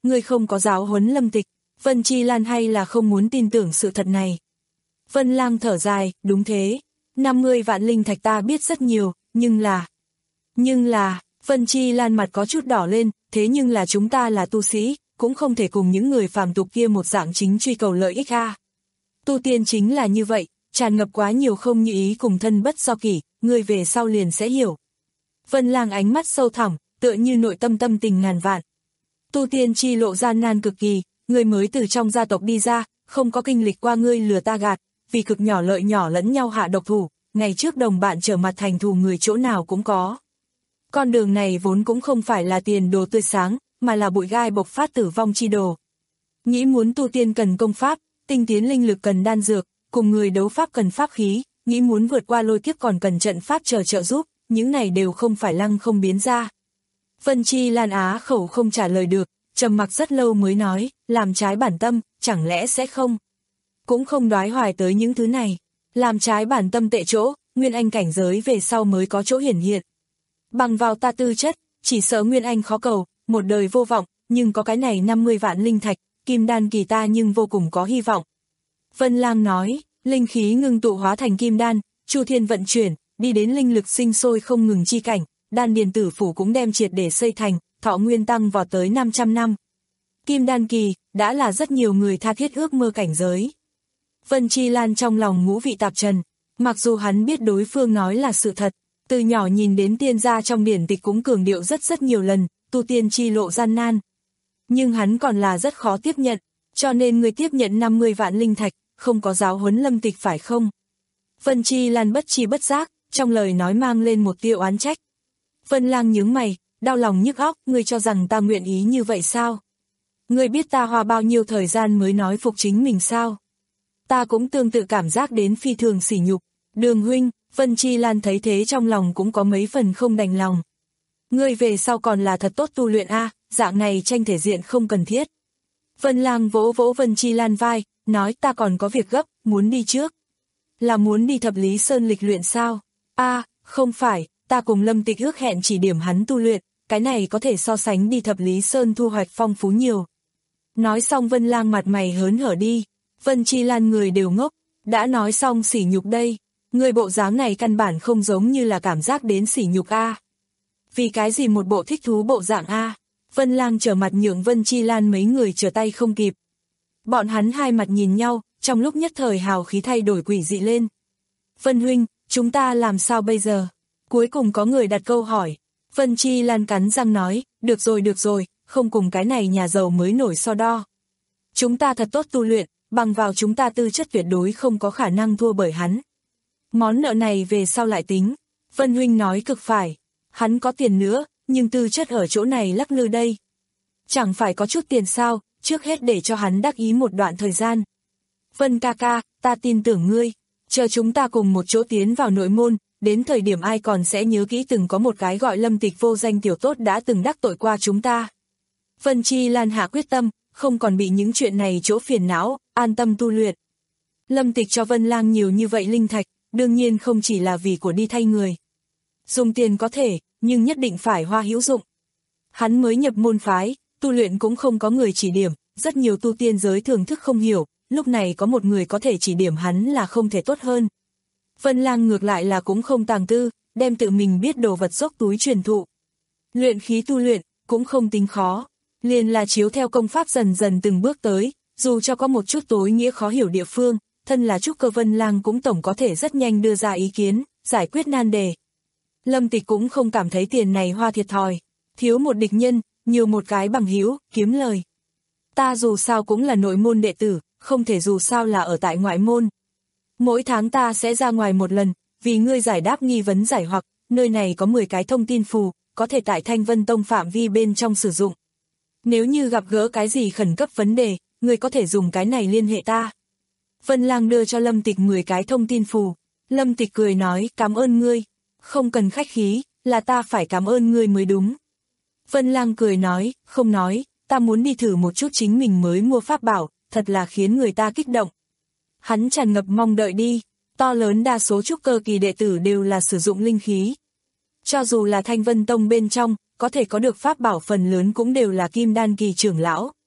[SPEAKER 2] ngươi không có giáo huấn Lâm Tịch. Vân Chi Lan hay là không muốn tin tưởng sự thật này. Vân Lang thở dài, đúng thế, năm mươi vạn linh thạch ta biết rất nhiều, nhưng là... Nhưng là, Vân Chi Lan mặt có chút đỏ lên, thế nhưng là chúng ta là tu sĩ, cũng không thể cùng những người phàm tục kia một dạng chính truy cầu lợi ích a. Tu tiên chính là như vậy, tràn ngập quá nhiều không như ý cùng thân bất do kỷ, người về sau liền sẽ hiểu. Vân Lang ánh mắt sâu thẳm, tựa như nội tâm tâm tình ngàn vạn. Tu tiên chi lộ gian nan cực kỳ, người mới từ trong gia tộc đi ra, không có kinh lịch qua ngươi lừa ta gạt, vì cực nhỏ lợi nhỏ lẫn nhau hạ độc thủ, ngày trước đồng bạn trở mặt thành thù người chỗ nào cũng có. Con đường này vốn cũng không phải là tiền đồ tươi sáng, mà là bụi gai bộc phát tử vong chi đồ. Nghĩ muốn tu tiên cần công pháp, tinh tiến linh lực cần đan dược, cùng người đấu pháp cần pháp khí, nghĩ muốn vượt qua lôi kiếp còn cần trận pháp chờ trợ giúp, những này đều không phải lăng không biến ra. Vân Chi Lan á khẩu không trả lời được, trầm mặc rất lâu mới nói, làm trái bản tâm, chẳng lẽ sẽ không? Cũng không đoái hoài tới những thứ này, làm trái bản tâm tệ chỗ, nguyên anh cảnh giới về sau mới có chỗ hiển hiện. Bằng vào ta tư chất, chỉ sợ nguyên anh khó cầu, một đời vô vọng, nhưng có cái này năm mươi vạn linh thạch, kim đan kỳ ta nhưng vô cùng có hy vọng. Vân Lang nói, linh khí ngưng tụ hóa thành kim đan, chu thiên vận chuyển, đi đến linh lực sinh sôi không ngừng chi cảnh, đan điền tử phủ cũng đem triệt để xây thành, thọ nguyên tăng vào tới năm trăm năm. Kim đan kỳ, đã là rất nhiều người tha thiết ước mơ cảnh giới. Vân Chi Lan trong lòng ngũ vị tạp trần, mặc dù hắn biết đối phương nói là sự thật, từ nhỏ nhìn đến tiên gia trong điển tịch cũng cường điệu rất rất nhiều lần, tu tiên chi lộ gian nan. Nhưng hắn còn là rất khó tiếp nhận, cho nên người tiếp nhận năm mươi vạn linh thạch, không có giáo huấn Lâm Tịch phải không? Vân Chi Lan bất chi bất giác, trong lời nói mang lên một tia oán trách. Vân Lang nhướng mày, đau lòng nhức óc, ngươi cho rằng ta nguyện ý như vậy sao? Ngươi biết ta hoa bao nhiêu thời gian mới nói phục chính mình sao? Ta cũng tương tự cảm giác đến phi thường sỉ nhục. Đường huynh, Vân Chi Lan thấy thế trong lòng cũng có mấy phần không đành lòng. Ngươi về sau còn là thật tốt tu luyện a, dạng này tranh thể diện không cần thiết. Vân Lang vỗ vỗ Vân Chi Lan vai, nói ta còn có việc gấp, muốn đi trước. Là muốn đi Thập Lý Sơn lịch luyện sao? A, không phải, ta cùng Lâm Tịch ước hẹn chỉ điểm hắn tu luyện, cái này có thể so sánh đi Thập Lý Sơn thu hoạch phong phú nhiều. Nói xong Vân Lang mặt mày hớn hở đi, Vân Chi Lan người đều ngốc, đã nói xong sỉ nhục đây, người bộ dáng này căn bản không giống như là cảm giác đến sỉ nhục a. Vì cái gì một bộ thích thú bộ dạng a? Vân Lang trở mặt nhượng Vân Chi Lan mấy người trở tay không kịp. Bọn hắn hai mặt nhìn nhau, trong lúc nhất thời hào khí thay đổi quỷ dị lên. Vân huynh, chúng ta làm sao bây giờ? Cuối cùng có người đặt câu hỏi. Vân Chi Lan cắn răng nói, được rồi được rồi, không cùng cái này nhà giàu mới nổi so đo. Chúng ta thật tốt tu luyện, bằng vào chúng ta tư chất tuyệt đối không có khả năng thua bởi hắn. Món nợ này về sau lại tính. Vân huynh nói cực phải. Hắn có tiền nữa, nhưng tư chất ở chỗ này lắc lư đây. Chẳng phải có chút tiền sao, trước hết để cho hắn đắc ý một đoạn thời gian. Vân ca ca, ta tin tưởng ngươi, chờ chúng ta cùng một chỗ tiến vào nội môn, đến thời điểm ai còn sẽ nhớ kỹ từng có một cái gọi Lâm Tịch vô danh tiểu tốt đã từng đắc tội qua chúng ta. Vân Chi Lan hạ quyết tâm, không còn bị những chuyện này chỗ phiền não, an tâm tu luyện. Lâm Tịch cho Vân Lang nhiều như vậy linh thạch, đương nhiên không chỉ là vì của đi thay người. Dùng tiền có thể, nhưng nhất định phải hoa hữu dụng. Hắn mới nhập môn phái, tu luyện cũng không có người chỉ điểm, rất nhiều tu tiên giới thường thức không hiểu, lúc này có một người có thể chỉ điểm hắn là không thể tốt hơn. Vân Lang ngược lại là cũng không tàng tư, đem tự mình biết đồ vật dốc túi truyền thụ. Luyện khí tu luyện, cũng không tính khó, liền là chiếu theo công pháp dần dần từng bước tới, dù cho có một chút tối nghĩa khó hiểu địa phương, thân là trúc cơ Vân Lang cũng tổng có thể rất nhanh đưa ra ý kiến, giải quyết nan đề. Lâm Tịch cũng không cảm thấy tiền này hoa thiệt thòi, thiếu một địch nhân, nhiều một cái bằng hữu, kiếm lời. Ta dù sao cũng là nội môn đệ tử, không thể dù sao là ở tại ngoại môn. Mỗi tháng ta sẽ ra ngoài một lần, vì ngươi giải đáp nghi vấn giải hoặc, nơi này có mười cái thông tin phù, có thể tại Thanh Vân Tông phạm vi bên trong sử dụng. Nếu như gặp gỡ cái gì khẩn cấp vấn đề, ngươi có thể dùng cái này liên hệ ta. Vân Lang đưa cho Lâm Tịch mười cái thông tin phù. Lâm Tịch cười nói, cảm ơn ngươi. Không cần khách khí, là ta phải cảm ơn ngươi mới đúng. Vân Lang cười nói, không nói, ta muốn đi thử một chút chính mình mới mua pháp bảo, thật là khiến người ta kích động. Hắn tràn ngập mong đợi đi, to lớn đa số trúc cơ kỳ đệ tử đều là sử dụng linh khí. Cho dù là Thanh Vân Tông bên trong, có thể có được pháp bảo phần lớn cũng đều là kim đan kỳ trưởng lão.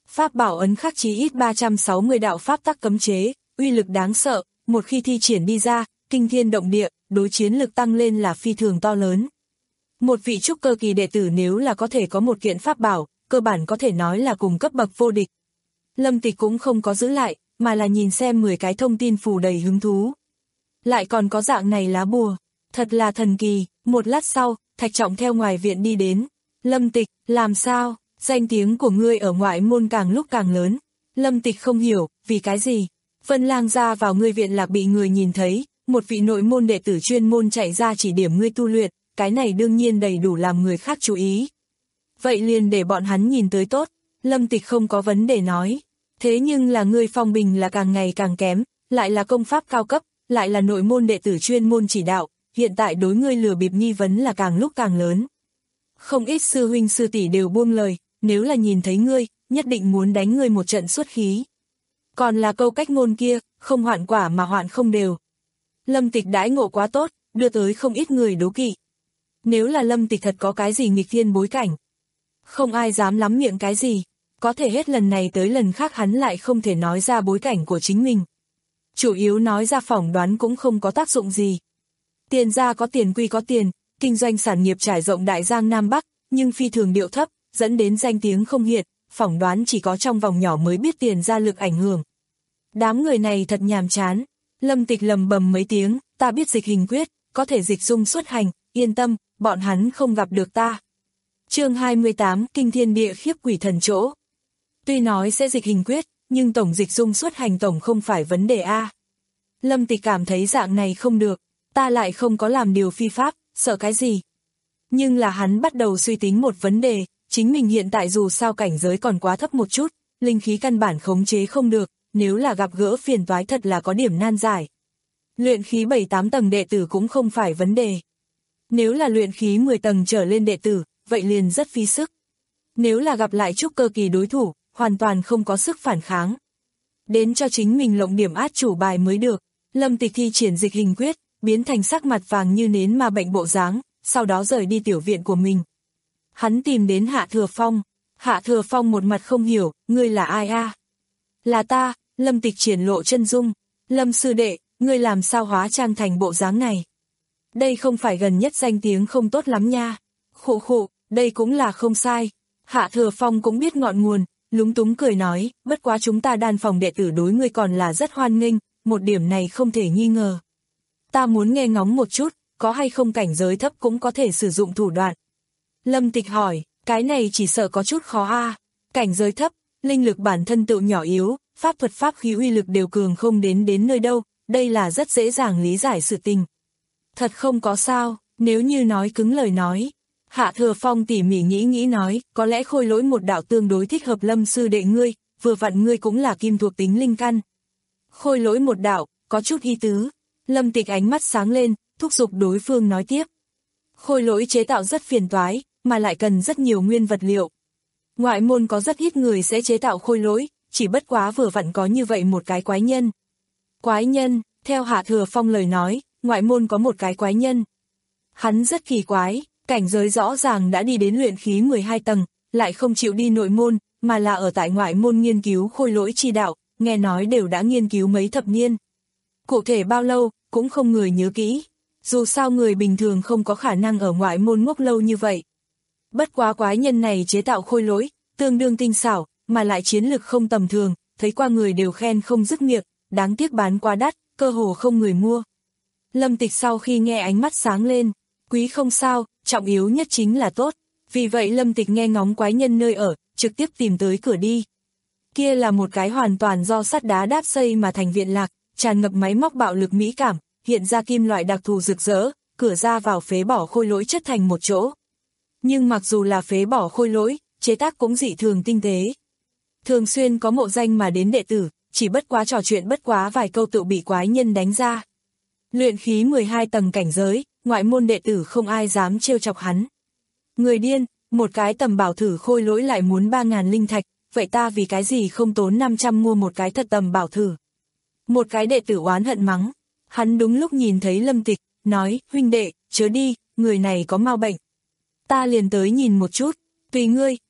[SPEAKER 2] Pháp bảo ấn khắc chí ít ba trăm sáu mươi đạo pháp tắc cấm chế, uy lực đáng sợ, một khi thi triển đi ra, kinh thiên động địa, đối chiến lực tăng lên là phi thường to lớn. Một vị trúc cơ kỳ đệ tử nếu là có thể có một kiện pháp bảo, cơ bản có thể nói là cùng cấp bậc vô địch. Lâm Tịch cũng không có giữ lại, mà là nhìn xem mười cái thông tin phù đầy hứng thú. Lại còn có dạng này lá bùa, thật là thần kỳ. Một lát sau, Thạch Trọng theo ngoài viện đi đến. Lâm Tịch, làm sao? Danh tiếng của ngươi ở ngoại môn càng lúc càng lớn. Lâm Tịch không hiểu, vì cái gì? Vân Lang ra vào ngươi viện lạc bị người nhìn thấy, một vị nội môn đệ tử chuyên môn chạy ra chỉ điểm ngươi tu luyện, cái này đương nhiên đầy đủ làm người khác chú ý. Vậy liền để bọn hắn nhìn tới tốt. Lâm Tịch không có vấn đề nói. Thế nhưng là ngươi phong bình là càng ngày càng kém, lại là công pháp cao cấp, lại là nội môn đệ tử chuyên môn chỉ đạo, hiện tại đối ngươi lừa bịp nghi vấn là càng lúc càng lớn. Không ít sư huynh sư tỷ đều buông lời, nếu là nhìn thấy ngươi, nhất định muốn đánh ngươi một trận xuất khí. Còn là câu cách ngôn kia, không hoạn quả mà hoạn không đều. Lâm Tịch đãi ngộ quá tốt, đưa tới không ít người đố kỵ. Nếu là Lâm Tịch thật có cái gì nghịch thiên bối cảnh, không ai dám lắm miệng cái gì, có thể hết lần này tới lần khác hắn lại không thể nói ra bối cảnh của chính mình. Chủ yếu nói ra phỏng đoán cũng không có tác dụng gì. Tiền ra có tiền quy có tiền, kinh doanh sản nghiệp trải rộng Đại Giang Nam Bắc, nhưng phi thường điệu thấp, dẫn đến danh tiếng không hiện, phỏng đoán chỉ có trong vòng nhỏ mới biết tiền ra lực ảnh hưởng. Đám người này thật nhàm chán. Lâm Tịch lầm bầm mấy tiếng, ta biết dịch hình quyết, có thể dịch dung xuất hành, yên tâm, bọn hắn không gặp được ta. Chương hai mươi tám, Kinh Thiên Địa Khiếp Quỷ Thần Chỗ. Tuy nói sẽ dịch hình quyết, nhưng tổng dịch dung xuất hành tổng không phải vấn đề a. Lâm Tịch cảm thấy dạng này không được, ta lại không có làm điều phi pháp, sợ cái gì. Nhưng là hắn bắt đầu suy tính một vấn đề, chính mình hiện tại dù sao cảnh giới còn quá thấp một chút, linh khí căn bản khống chế không được, nếu là gặp gỡ phiền toái thật là có điểm nan giải. Luyện khí bảy tám tầng đệ tử cũng không phải vấn đề. Nếu là luyện khí mười tầng trở lên đệ tử, vậy liền rất phí sức. Nếu là gặp lại trúc cơ kỳ đối thủ, hoàn toàn không có sức phản kháng. Đến cho chính mình lộng điểm át chủ bài mới được. Lâm Tịch thi triển dịch hình quyết, biến thành sắc mặt vàng như nến mà bệnh bộ dáng, sau đó rời đi tiểu viện của mình. Hắn tìm đến Hạ Thừa Phong. Hạ Thừa Phong một mặt không hiểu, ngươi là ai a? Là ta. Lâm Tịch triển lộ chân dung. Lâm sư đệ, ngươi làm sao hóa trang thành bộ dáng này? Đây không phải gần nhất danh tiếng không tốt lắm nha. Khụ khụ, đây cũng là không sai. Hạ Thừa Phong cũng biết ngọn nguồn, lúng túng cười nói, bất quá chúng ta đan phòng đệ tử đối ngươi còn là rất hoan nghênh, một điểm này không thể nghi ngờ. Ta muốn nghe ngóng một chút, có hay không cảnh giới thấp cũng có thể sử dụng thủ đoạn. Lâm Tịch hỏi, cái này chỉ sợ có chút khó a. Cảnh giới thấp, linh lực bản thân tự nhỏ yếu, pháp thuật pháp khí uy lực đều cường không đến đến nơi đâu, đây là rất dễ dàng lý giải sự tình. Thật không có sao, nếu như nói cứng lời nói. Hạ Thừa Phong tỉ mỉ nghĩ nghĩ nói, có lẽ khôi lỗi một đạo tương đối thích hợp Lâm sư đệ ngươi, vừa vặn ngươi cũng là kim thuộc tính linh căn. Khôi lỗi một đạo, có chút ý tứ. Lâm Tịch ánh mắt sáng lên, thúc giục đối phương nói tiếp. Khôi lỗi chế tạo rất phiền toái, mà lại cần rất nhiều nguyên vật liệu. Ngoại môn có rất ít người sẽ chế tạo khôi lỗi, chỉ bất quá vừa vặn có như vậy một cái quái nhân. Quái nhân, theo Hạ Thừa Phong lời nói, ngoại môn có một cái quái nhân. Hắn rất kỳ quái, cảnh giới rõ ràng đã đi đến luyện khí mười hai tầng, lại không chịu đi nội môn, mà là ở tại ngoại môn nghiên cứu khôi lỗi chi đạo, nghe nói đều đã nghiên cứu mấy thập niên. Cụ thể bao lâu, cũng không người nhớ kỹ. Dù sao người bình thường không có khả năng ở ngoại môn ngốc lâu như vậy. Bất quá quái nhân này chế tạo khôi lỗi, tương đương tinh xảo, mà lại chiến lực không tầm thường, thấy qua người đều khen không dứt miệng, đáng tiếc bán quá đắt, cơ hồ không người mua. Lâm Tịch sau khi nghe ánh mắt sáng lên, quý không sao, trọng yếu nhất chính là tốt. Vì vậy Lâm Tịch nghe ngóng quái nhân nơi ở, trực tiếp tìm tới cửa đi. Kia là một cái hoàn toàn do sắt đá đáp xây mà thành viện lạc, tràn ngập máy móc bạo lực mỹ cảm, hiện ra kim loại đặc thù rực rỡ, cửa ra vào phế bỏ khôi lỗi chất thành một chỗ. Nhưng mặc dù là phế bỏ khôi lỗi, chế tác cũng dị thường tinh tế. Thường xuyên có mộ danh mà đến đệ tử, chỉ bất quá trò chuyện bất quá vài câu tự bị quái nhân đánh ra. Luyện khí mười hai tầng cảnh giới, ngoại môn đệ tử không ai dám trêu chọc hắn. Người điên, một cái tầm bảo thử khôi lỗi lại muốn ba ngàn linh thạch, vậy ta vì cái gì không tốn năm trăm mua một cái thật tầm bảo thử. Một cái đệ tử oán hận mắng, hắn đúng lúc nhìn thấy Lâm Tịch, nói, huynh đệ, chớ đi, người này có mau bệnh. Ta liền tới nhìn một chút, tùy ngươi,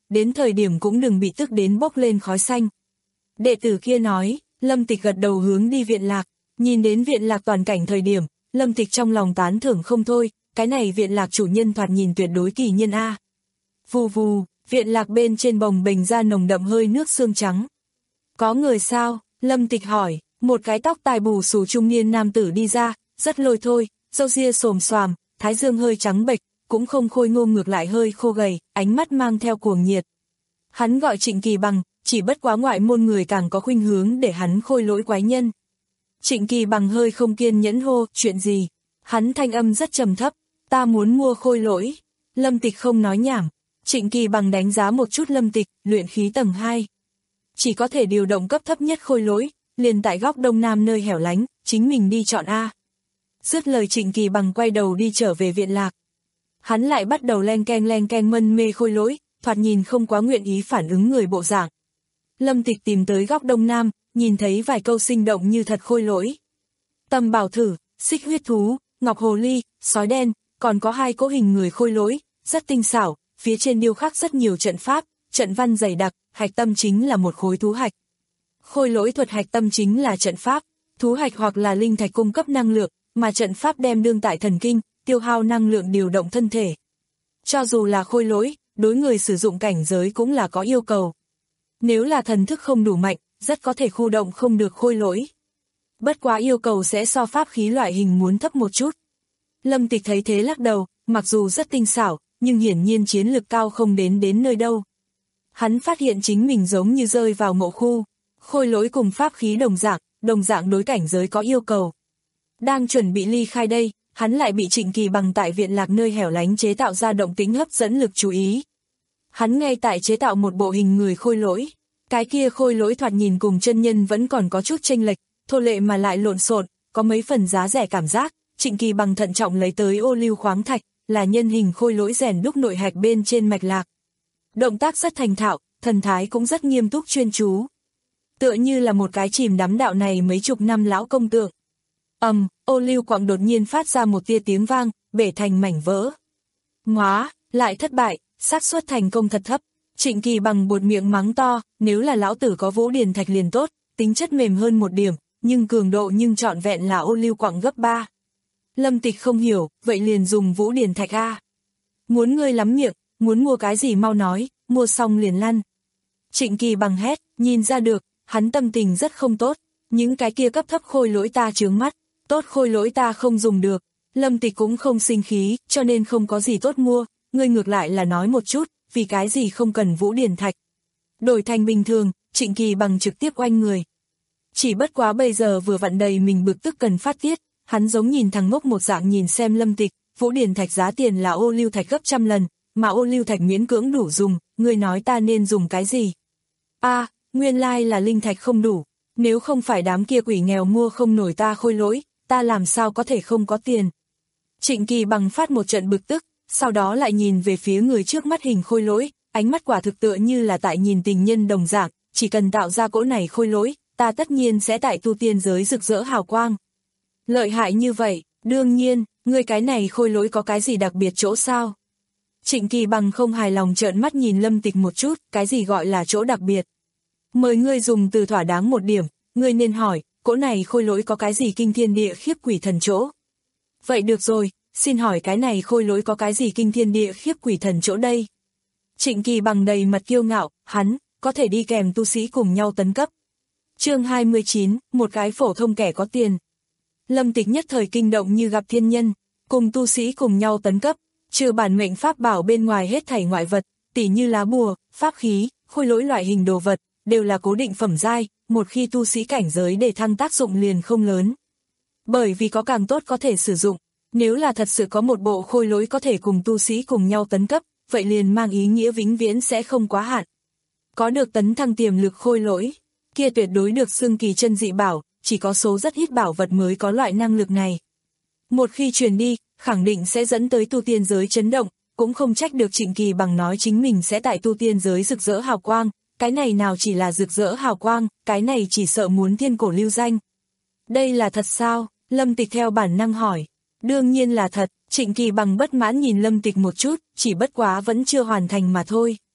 [SPEAKER 2] đến thời điểm cũng đừng bị tức đến bốc lên khói xanh. Đệ tử kia nói, Lâm Tịch gật đầu hướng đi viện lạc, nhìn đến viện lạc toàn cảnh thời điểm, Lâm Tịch trong lòng tán thưởng không thôi, cái này viện lạc chủ nhân thoạt nhìn tuyệt đối kỳ nhân a. Vù vù, viện lạc bên trên bồng bềnh ra nồng đậm hơi nước xương trắng. Có người sao? Lâm Tịch hỏi, một cái tóc tai bù xù trung niên nam tử đi ra, rất lôi thôi, râu ria xồm xoàm, thái dương hơi trắng bệch, cũng không khôi ngô ngược lại hơi khô gầy, ánh mắt mang theo cuồng nhiệt. Hắn gọi Trịnh Kỳ Bằng, chỉ bất quá ngoại môn người càng có khuynh hướng để hắn khôi lỗi quái nhân. Trịnh Kỳ Bằng hơi không kiên nhẫn hô, chuyện gì? Hắn thanh âm rất trầm thấp, ta muốn mua khôi lỗi. Lâm Tịch không nói nhảm. Trịnh Kỳ Bằng đánh giá một chút Lâm Tịch, luyện khí tầng hai. Chỉ có thể điều động cấp thấp nhất khôi lỗi, liền tại góc đông nam nơi hẻo lánh, chính mình đi chọn A. Dứt lời Trịnh Kỳ Bằng quay đầu đi trở về viện lạc. Hắn lại bắt đầu len keng len keng mân mê khôi lỗi, thoạt nhìn không quá nguyện ý phản ứng người bộ dạng. Lâm Tịch tìm tới góc đông nam, nhìn thấy vài câu sinh động như thật khôi lỗi. Tâm bảo thử, xích huyết thú, ngọc hồ ly, sói đen, còn có hai cỗ hình người khôi lỗi, rất tinh xảo, phía trên điêu khắc rất nhiều trận pháp, trận văn dày đặc, hạch tâm chính là một khối thú hạch. Khôi lỗi thuật hạch tâm chính là trận pháp, thú hạch hoặc là linh thạch cung cấp năng lượng, mà trận pháp đem đương tại thần kinh, tiêu hao năng lượng điều động thân thể. Cho dù là khôi lỗi, đối người sử dụng cảnh giới cũng là có yêu cầu. Nếu là thần thức không đủ mạnh, rất có thể khu động không được khôi lỗi. Bất quá yêu cầu sẽ so pháp khí loại hình muốn thấp một chút. Lâm Tịch thấy thế lắc đầu, mặc dù rất tinh xảo, nhưng hiển nhiên chiến lực cao không đến đến nơi đâu. Hắn phát hiện chính mình giống như rơi vào ngộ khu, khôi lỗi cùng pháp khí đồng dạng, đồng dạng đối cảnh giới có yêu cầu. Đang chuẩn bị ly khai đây, hắn lại bị Trịnh Kỳ Bằng tại viện lạc nơi hẻo lánh chế tạo ra động tĩnh hấp dẫn lực chú ý. Hắn ngay tại chế tạo một bộ hình người khôi lỗi, cái kia khôi lỗi thoạt nhìn cùng chân nhân vẫn còn có chút chênh lệch, thô lệ mà lại lộn xộn, có mấy phần giá rẻ cảm giác. Trịnh Kỳ Bằng thận trọng lấy tới ô lưu khoáng thạch, là nhân hình khôi lỗi rèn đúc nội hạch bên trên mạch lạc. Động tác rất thành thạo, thần thái cũng rất nghiêm túc chuyên chú. Tựa như là một cái chìm đắm đạo này mấy chục năm lão công tượng. Ầm, um, ô lưu quặng đột nhiên phát ra một tia tiếng vang, bể thành mảnh vỡ. Ngoá, lại thất bại, xác suất thành công thật thấp. Trịnh Kỳ Bằng buột miệng mắng to, nếu là lão tử có vũ điển thạch liền tốt, tính chất mềm hơn một điểm, nhưng cường độ nhưng trọn vẹn là ô lưu quặng gấp ba. Lâm Tịch không hiểu, vậy liền dùng vũ điển thạch a. Muốn ngươi lắm miệng, muốn mua cái gì mau nói, mua xong liền lăn. Trịnh Kỳ Bằng hét, nhìn ra được, hắn tâm tình rất không tốt, những cái kia cấp thấp khôi lỗi ta chướng mắt, tốt khôi lỗi ta không dùng được. Lâm Tịch cũng không sinh khí, cho nên không có gì tốt mua, ngươi ngược lại là nói một chút, vì cái gì không cần vũ điển thạch. Đổi thành bình thường, Trịnh Kỳ Bằng trực tiếp oanh người. Chỉ bất quá bây giờ vừa vặn đầy mình bực tức cần phát tiết, hắn giống nhìn thằng ngốc một dạng nhìn xem Lâm Tịch, vũ điển thạch giá tiền là ô lưu thạch gấp trăm lần, mà ô lưu thạch miễn cưỡng đủ dùng, ngươi nói ta nên dùng cái gì? A, à, nguyên lai là linh thạch không đủ, nếu không phải đám kia quỷ nghèo mua không nổi ta khôi lỗi, ta làm sao có thể không có tiền. Trịnh Kỳ Bằng phát một trận bực tức, sau đó lại nhìn về phía người trước mắt hình khôi lỗi, ánh mắt quả thực tựa như là tại nhìn tình nhân đồng dạng, chỉ cần tạo ra cỗ này khôi lỗi, ta tất nhiên sẽ tại tu tiên giới rực rỡ hào quang. Lợi hại như vậy, đương nhiên, ngươi cái này khôi lỗi có cái gì đặc biệt chỗ sao? Trịnh Kỳ Bằng không hài lòng trợn mắt nhìn Lâm Tịch một chút, cái gì gọi là chỗ đặc biệt? Mời ngươi dùng từ thỏa đáng một điểm, ngươi nên hỏi, cỗ này khôi lỗi có cái gì kinh thiên địa khiếp quỷ thần chỗ? Vậy được rồi, xin hỏi cái này khôi lỗi có cái gì kinh thiên địa khiếp quỷ thần chỗ đây? Trịnh Kỳ Bằng đầy mặt kiêu ngạo, hắn, có thể đi kèm tu sĩ cùng nhau tấn cấp. Chương hai mươi chín, một cái phổ thông kẻ có tiền. Lâm Tịch nhất thời kinh động như gặp thiên nhân, cùng tu sĩ cùng nhau tấn cấp, trừ bản mệnh pháp bảo bên ngoài hết thảy ngoại vật, tỉ như lá bùa, pháp khí, khôi lỗi loại hình đồ vật, đều là cố định phẩm giai, một khi tu sĩ cảnh giới để thăng tác dụng liền không lớn. Bởi vì có càng tốt có thể sử dụng, nếu là thật sự có một bộ khôi lỗi có thể cùng tu sĩ cùng nhau tấn cấp, vậy liền mang ý nghĩa vĩnh viễn sẽ không quá hạn. Có được tấn thăng tiềm lực khôi lỗi, kia tuyệt đối được xưng kỳ chân dị bảo, chỉ có số rất ít bảo vật mới có loại năng lực này. Một khi truyền đi, khẳng định sẽ dẫn tới tu tiên giới chấn động, cũng không trách được Trịnh Kỳ Bằng nói chính mình sẽ tại tu tiên giới rực rỡ hào quang, cái này nào chỉ là rực rỡ hào quang, cái này chỉ sợ muốn thiên cổ lưu danh. Đây là thật sao? Lâm Tịch theo bản năng hỏi. Đương nhiên là thật, Trịnh Kỳ Bằng bất mãn nhìn Lâm Tịch một chút, chỉ bất quá vẫn chưa hoàn thành mà thôi.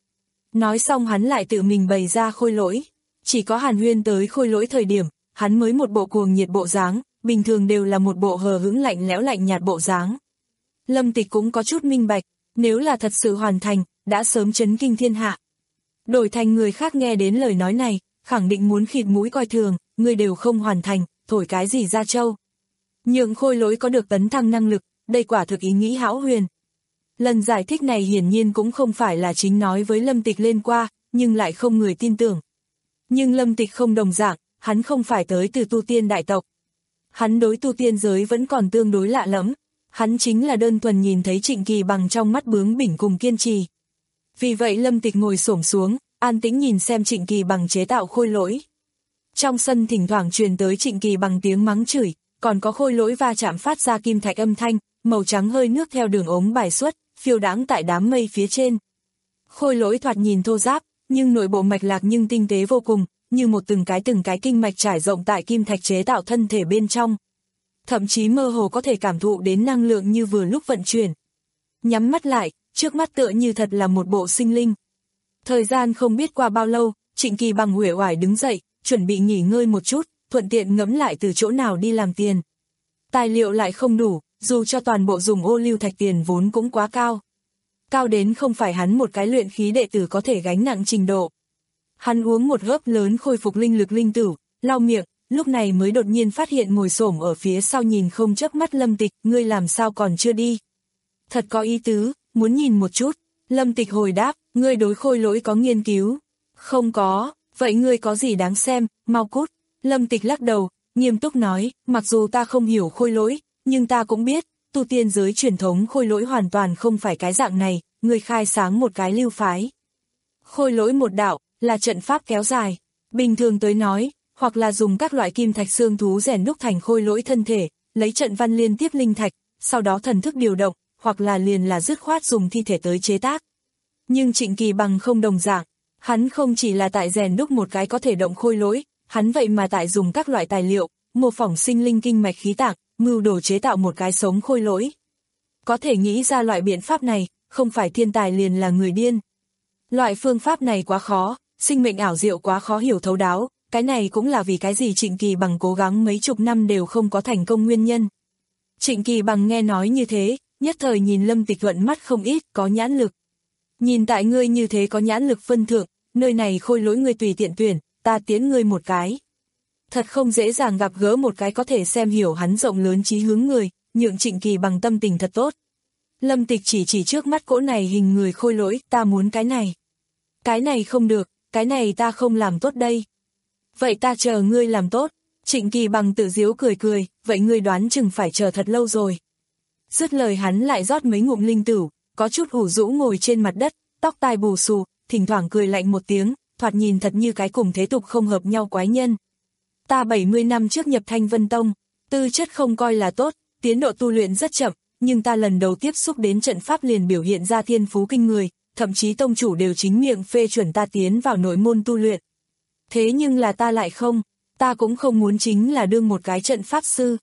[SPEAKER 2] Nói xong hắn lại tự mình bày ra khôi lỗi. Chỉ có Hàn Huyên tới khôi lỗi thời điểm, hắn mới một bộ cuồng nhiệt bộ dáng, bình thường đều là một bộ hờ hững lạnh lẽo lạnh nhạt bộ dáng. Lâm Tịch cũng có chút minh bạch, nếu là thật sự hoàn thành, đã sớm chấn kinh thiên hạ. Đổi thành người khác nghe đến lời nói này, khẳng định muốn khịt mũi coi thường, người đều không hoàn thành, thổi cái gì ra châu. Nhượng khôi lỗi có được tấn thăng năng lực, đây quả thực ý nghĩ hão huyền. Lần giải thích này hiển nhiên cũng không phải là chính nói với Lâm Tịch lên qua, nhưng lại không người tin tưởng. Nhưng Lâm Tịch không đồng dạng, hắn không phải tới từ tu tiên đại tộc. Hắn đối tu tiên giới vẫn còn tương đối lạ lẫm, hắn chính là đơn thuần nhìn thấy Trịnh Kỳ Bằng trong mắt bướng bỉnh cùng kiên trì. Vì vậy Lâm Tịch ngồi xổm xuống, an tĩnh nhìn xem Trịnh Kỳ Bằng chế tạo khôi lỗi. Trong sân thỉnh thoảng truyền tới Trịnh Kỳ Bằng tiếng mắng chửi, còn có khôi lỗi va chạm phát ra kim thạch âm thanh, màu trắng hơi nước theo đường ống bài xuất, phiêu đãng tại đám mây phía trên. Khôi lỗi thoạt nhìn thô ráp, nhưng nội bộ mạch lạc nhưng tinh tế vô cùng, như một từng cái từng cái kinh mạch trải rộng tại kim thạch chế tạo thân thể bên trong. Thậm chí mơ hồ có thể cảm thụ đến năng lượng như vừa lúc vận chuyển. Nhắm mắt lại, trước mắt tựa như thật là một bộ sinh linh. Thời gian không biết qua bao lâu, Trịnh Kỳ Bằng uể oải đứng dậy, chuẩn bị nghỉ ngơi một chút, thuận tiện ngẫm lại từ chỗ nào đi làm tiền. Tài liệu lại không đủ, dù cho toàn bộ dùng ô lưu thạch tiền vốn cũng quá cao. Cao đến không phải hắn một cái luyện khí đệ tử có thể gánh nặng trình độ. Hắn uống một hớp lớn khôi phục linh lực linh tử, lau miệng, lúc này mới đột nhiên phát hiện ngồi xổm ở phía sau nhìn không chớp mắt Lâm Tịch, ngươi làm sao còn chưa đi? Thật có ý tứ, muốn nhìn một chút. Lâm Tịch hồi đáp, ngươi đối khôi lỗi có nghiên cứu? Không có, vậy ngươi có gì đáng xem, mau cút. Lâm Tịch lắc đầu, nghiêm túc nói, mặc dù ta không hiểu khôi lỗi, nhưng ta cũng biết, tu tiên giới truyền thống khôi lỗi hoàn toàn không phải cái dạng này, ngươi khai sáng một cái lưu phái. Khôi lỗi một đạo, là trận pháp kéo dài, bình thường tới nói, hoặc là dùng các loại kim thạch xương thú rèn đúc thành khôi lỗi thân thể, lấy trận văn liên tiếp linh thạch, sau đó thần thức điều động, hoặc là liền là dứt khoát dùng thi thể tới chế tác. Nhưng Trịnh Kỳ Bằng không đồng dạng, hắn không chỉ là tại rèn đúc một cái có thể động khôi lỗi, hắn vậy mà tại dùng các loại tài liệu, mô phỏng sinh linh kinh mạch khí tạng, mưu đồ chế tạo một cái sống khôi lỗi. Có thể nghĩ ra loại biện pháp này, không phải thiên tài liền là người điên. Loại phương pháp này quá khó, sinh mệnh ảo diệu quá khó hiểu thấu đáo, cái này cũng là vì cái gì Trịnh Kỳ Bằng cố gắng mấy chục năm đều không có thành công nguyên nhân. Trịnh Kỳ Bằng nghe nói như thế, nhất thời nhìn Lâm Tịch thuận mắt không ít, có nhãn lực. Nhìn tại ngươi như thế có nhãn lực phân thượng, nơi này khôi lỗi ngươi tùy tiện tuyển, ta tiến ngươi một cái. Thật không dễ dàng gặp gỡ một cái có thể xem hiểu hắn rộng lớn chí hướng người, nhượng Trịnh Kỳ Bằng tâm tình thật tốt. Lâm Tịch chỉ chỉ trước mắt cỗ này hình người khôi lỗi, ta muốn cái này. Cái này không được, cái này ta không làm tốt đây. Vậy ta chờ ngươi làm tốt. Trịnh Kỳ Bằng tự giễu cười cười, vậy ngươi đoán chừng phải chờ thật lâu rồi. Dứt lời hắn lại rót mấy ngụm linh tử, có chút ủ rũ ngồi trên mặt đất, tóc tai bù xù, thỉnh thoảng cười lạnh một tiếng, thoạt nhìn thật như cái cùng thế tục không hợp nhau quái nhân. Ta bảy mươi năm trước nhập Thanh Vân Tông, tư chất không coi là tốt, tiến độ tu luyện rất chậm, nhưng ta lần đầu tiếp xúc đến trận pháp liền biểu hiện ra thiên phú kinh người, thậm chí tông chủ đều chính miệng phê chuẩn ta tiến vào nội môn tu luyện. Thế nhưng là ta lại không, ta cũng không muốn chính là đương một cái trận pháp sư.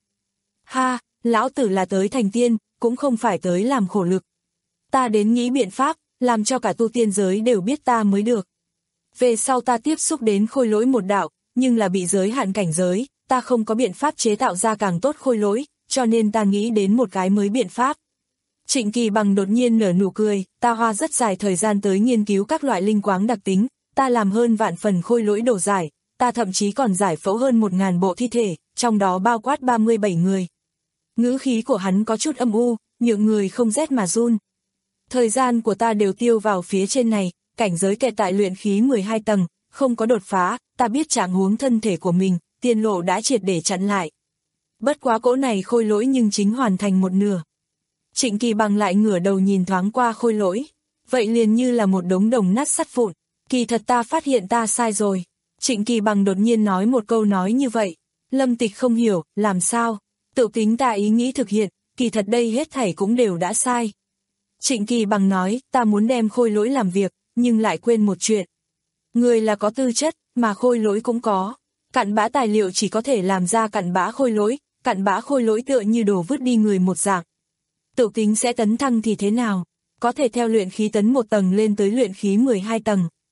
[SPEAKER 2] Ha, lão tử là tới thành tiên, cũng không phải tới làm khổ lực. Ta đến nghĩ biện pháp, làm cho cả tu tiên giới đều biết ta mới được. Về sau ta tiếp xúc đến khôi lỗi một đạo, nhưng là bị giới hạn cảnh giới, ta không có biện pháp chế tạo ra càng tốt khôi lỗi, cho nên ta nghĩ đến một cái mới biện pháp. Trịnh Kỳ Bằng đột nhiên nở nụ cười, ta hoa rất dài thời gian tới nghiên cứu các loại linh quáng đặc tính, ta làm hơn vạn phần khôi lỗi đồ giải, ta thậm chí còn giải phẫu hơn một ngàn bộ thi thể, trong đó bao quát ba mươi bảy người. Ngữ khí của hắn có chút âm u, nhượng người không rét mà run. Thời gian của ta đều tiêu vào phía trên này, cảnh giới kẹt tại luyện khí mười hai tầng, không có đột phá, ta biết trạng huống thân thể của mình, tiên lộ đã triệt để chặn lại. Bất quá cỗ này khôi lỗi nhưng chính hoàn thành một nửa. Trịnh Kỳ Bằng lại ngửa đầu nhìn thoáng qua khôi lỗi, vậy liền như là một đống đồng nát sắt vụn, kỳ thật ta phát hiện ta sai rồi. Trịnh Kỳ Bằng đột nhiên nói một câu nói như vậy, Lâm Tịch không hiểu, làm sao, tự tính ta ý nghĩ thực hiện, kỳ thật đây hết thảy cũng đều đã sai. Trịnh Kỳ Bằng nói, ta muốn đem khôi lỗi làm việc, nhưng lại quên một chuyện. Người là có tư chất, mà khôi lỗi cũng có. Cặn bã tài liệu chỉ có thể làm ra cặn bã khôi lỗi, cặn bã khôi lỗi tựa như đồ vứt đi người một dạng. Tự tính sẽ tấn thăng thì thế nào? Có thể theo luyện khí tấn một tầng lên tới luyện khí mười hai tầng,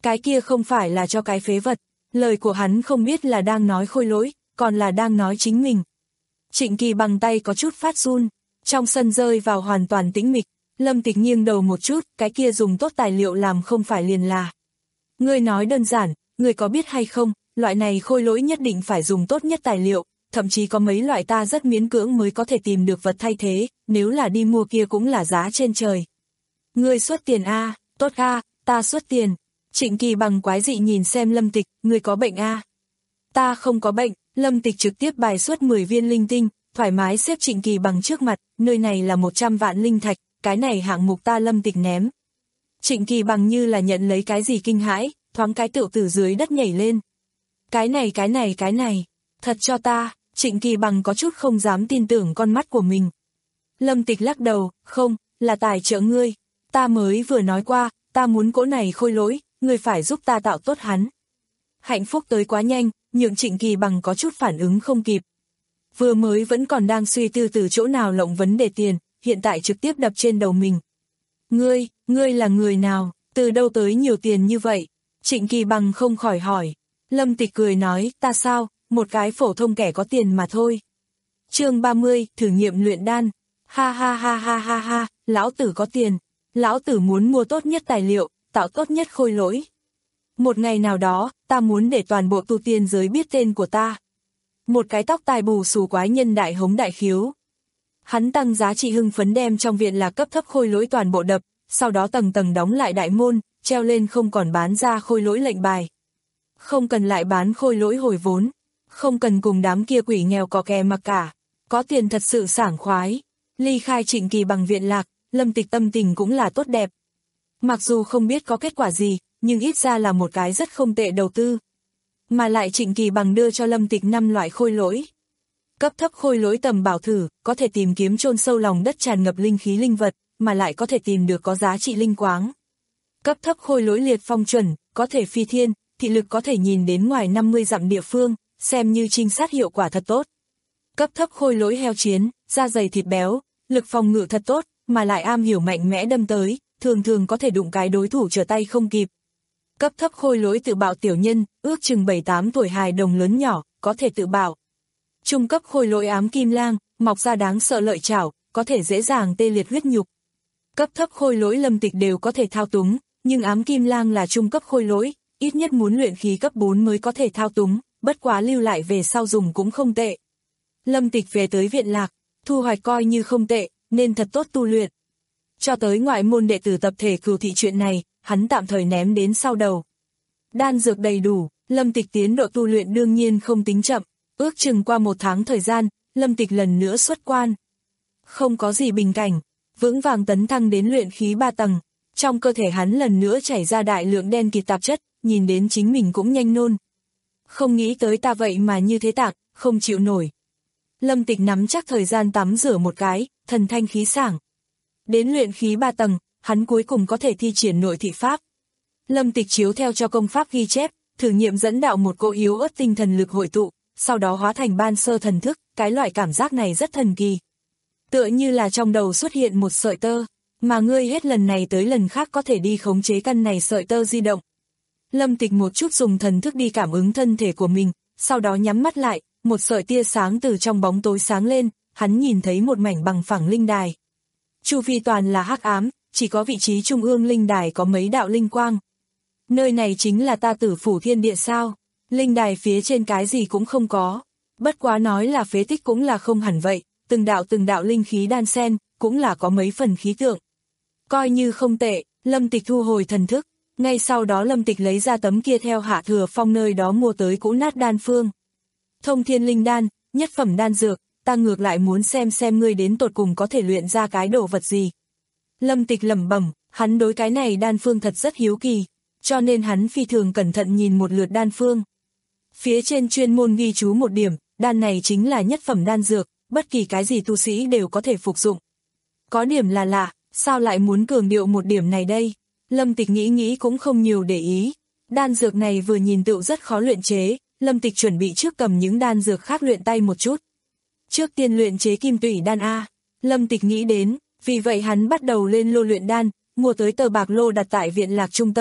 [SPEAKER 2] Cái kia không phải là cho cái phế vật, lời của hắn không biết là đang nói Khôi Lỗi, còn là đang nói chính mình. Trịnh Kỳ bằng tay có chút phát run, trong sân rơi vào hoàn toàn tĩnh mịch, Lâm Tịch nghiêng đầu một chút, cái kia dùng tốt tài liệu làm không phải liền là. Ngươi nói đơn giản, ngươi có biết hay không, loại này Khôi Lỗi nhất định phải dùng tốt nhất tài liệu, thậm chí có mấy loại ta rất miễn cưỡng mới có thể tìm được vật thay thế, nếu là đi mua kia cũng là giá trên trời. Ngươi xuất tiền a, tốt a, ta xuất tiền. Trịnh Kỳ bằng quái dị nhìn xem Lâm Tịch, ngươi có bệnh a? Ta không có bệnh. Lâm Tịch trực tiếp bài xuất mười viên linh tinh, thoải mái xếp Trịnh Kỳ bằng trước mặt, nơi này là một trăm vạn linh thạch, cái này hạng mục ta Lâm Tịch ném. Trịnh Kỳ bằng như là nhận lấy cái gì kinh hãi, thoáng cái tựu từ dưới đất nhảy lên. Cái này cái này cái này, thật cho ta. Trịnh Kỳ bằng có chút không dám tin tưởng con mắt của mình. Lâm Tịch lắc đầu, không, là tài trợ ngươi, ta mới vừa nói qua, ta muốn cỗ này Khôi Lỗi, ngươi phải giúp ta tạo tốt hắn. Hạnh phúc tới quá nhanh, nhượng Trịnh Kỳ bằng có chút phản ứng không kịp. Vừa mới vẫn còn đang suy tư từ chỗ nào lộng vấn đề tiền, hiện tại trực tiếp đập trên đầu mình. Ngươi, ngươi là người nào, từ đâu tới nhiều tiền như vậy? Trịnh Kỳ bằng không khỏi hỏi. Lâm Tịch cười nói, ta sao, một cái phổ thông kẻ có tiền mà thôi. Chương ba mươi, thử nghiệm luyện đan. Ha ha ha ha ha ha, lão tử có tiền. Lão tử muốn mua tốt nhất tài liệu, tạo tốt nhất Khôi Lỗi. Một ngày nào đó, ta muốn để toàn bộ tu tiên giới biết tên của ta. Một cái tóc tai bù xù quái nhân đại hống đại khiếu. Hắn tăng giá trị hưng phấn đem trong viện là cấp thấp Khôi Lỗi toàn bộ đập, sau đó tầng tầng đóng lại đại môn, treo lên không còn bán ra Khôi Lỗi lệnh bài. Không cần lại bán Khôi Lỗi hồi vốn, không cần cùng đám kia quỷ nghèo cò kè mặc cả, có tiền thật sự sảng khoái. Ly khai Trịnh Kỳ bằng viện lạc, Lâm Tịch tâm tình cũng là tốt đẹp. Mặc dù không biết có kết quả gì, nhưng ít ra là một cái rất không tệ đầu tư. Mà lại Trịnh Kỳ bằng đưa cho Lâm Tịch năm loại Khôi Lỗi. Cấp thấp Khôi Lỗi tầm bảo thử, có thể tìm kiếm chôn sâu lòng đất tràn ngập linh khí linh vật, mà lại có thể tìm được có giá trị linh quáng. Cấp thấp Khôi Lỗi liệt phong chuẩn, có thể phi thiên, thị lực có thể nhìn đến ngoài năm mươi dặm địa phương, xem như trinh sát hiệu quả thật tốt. Cấp thấp Khôi Lỗi heo chiến, da dày thịt béo, lực phòng ngự thật tốt, mà lại am hiểu mạnh mẽ đâm tới, thường thường có thể đụng cái đối thủ trở tay không kịp. Cấp thấp Khôi Lỗi tự bạo tiểu nhân, ước chừng bảy tám tuổi hài đồng lớn nhỏ, có thể tự bạo. Trung cấp Khôi Lỗi ám kim lang, mọc ra đáng sợ lợi chảo, có thể dễ dàng tê liệt huyết nhục. Cấp thấp Khôi Lỗi Lâm Tịch đều có thể thao túng, nhưng ám kim lang là trung cấp Khôi Lỗi, ít nhất muốn luyện khí cấp bốn mới có thể thao túng, bất quá lưu lại về sau dùng cũng không tệ. Lâm Tịch về tới viện lạc, thu hoạch coi như không tệ, nên thật tốt tu luyện. Cho tới ngoại môn đệ tử tập thể cửu thị chuyện này, hắn tạm thời ném đến sau đầu. Đan dược đầy đủ, Lâm Tịch tiến độ tu luyện đương nhiên không tính chậm, ước chừng qua một tháng thời gian, Lâm Tịch lần nữa xuất quan. Không có gì bình cảnh, vững vàng tấn thăng đến luyện khí ba tầng, trong cơ thể hắn lần nữa chảy ra đại lượng đen kịt tạp chất, nhìn đến chính mình cũng nhanh nôn. Không nghĩ tới ta vậy mà như thế tạc, không chịu nổi. Lâm Tịch nắm chắc thời gian tắm rửa một cái, thần thanh khí sảng. Đến luyện khí ba tầng, hắn cuối cùng có thể thi triển nội thị pháp. Lâm Tịch chiếu theo cho công pháp ghi chép, thử nghiệm dẫn đạo một cỗ yếu ớt tinh thần lực hội tụ, sau đó hóa thành ban sơ thần thức, cái loại cảm giác này rất thần kỳ. Tựa như là trong đầu xuất hiện một sợi tơ, mà ngươi hết lần này tới lần khác có thể đi khống chế căn này sợi tơ di động. Lâm Tịch một chút dùng thần thức đi cảm ứng thân thể của mình, sau đó nhắm mắt lại, một sợi tia sáng từ trong bóng tối sáng lên, hắn nhìn thấy một mảnh bằng phẳng linh đài. Chu vi toàn là hắc ám, chỉ có vị trí trung ương linh đài có mấy đạo linh quang. Nơi này chính là ta Tử Phủ Thiên Địa sao? Linh đài phía trên cái gì cũng không có. Bất quá nói là phế tích cũng là không hẳn vậy, từng đạo từng đạo linh khí đan xen, cũng là có mấy phần khí tượng. Coi như không tệ, Lâm Tịch thu hồi thần thức, ngay sau đó Lâm Tịch lấy ra tấm kia theo Hạ Thừa Phong nơi đó mua tới cũ nát đan phương. Thông thiên linh đan, nhất phẩm đan dược, ta ngược lại muốn xem xem ngươi đến tột cùng có thể luyện ra cái đồ vật gì. Lâm Tịch lẩm bẩm, hắn đối cái này đan phương thật rất hiếu kỳ, cho nên hắn phi thường cẩn thận nhìn một lượt đan phương. Phía trên chuyên môn ghi chú một điểm, đan này chính là nhất phẩm đan dược, bất kỳ cái gì tu sĩ đều có thể phục dụng. Có điểm là lạ, sao lại muốn cường điệu một điểm này đây? Lâm Tịch nghĩ nghĩ cũng không nhiều để ý. Đan dược này vừa nhìn tựu rất khó luyện chế, Lâm Tịch chuẩn bị trước cầm những đan dược khác luyện tay một chút. Trước tiên luyện chế kim tủy đan A, Lâm Tịch nghĩ đến, vì vậy hắn bắt đầu lên lô luyện đan, mua tới tờ bạc lô đặt tại viện lạc trung tâm nhất,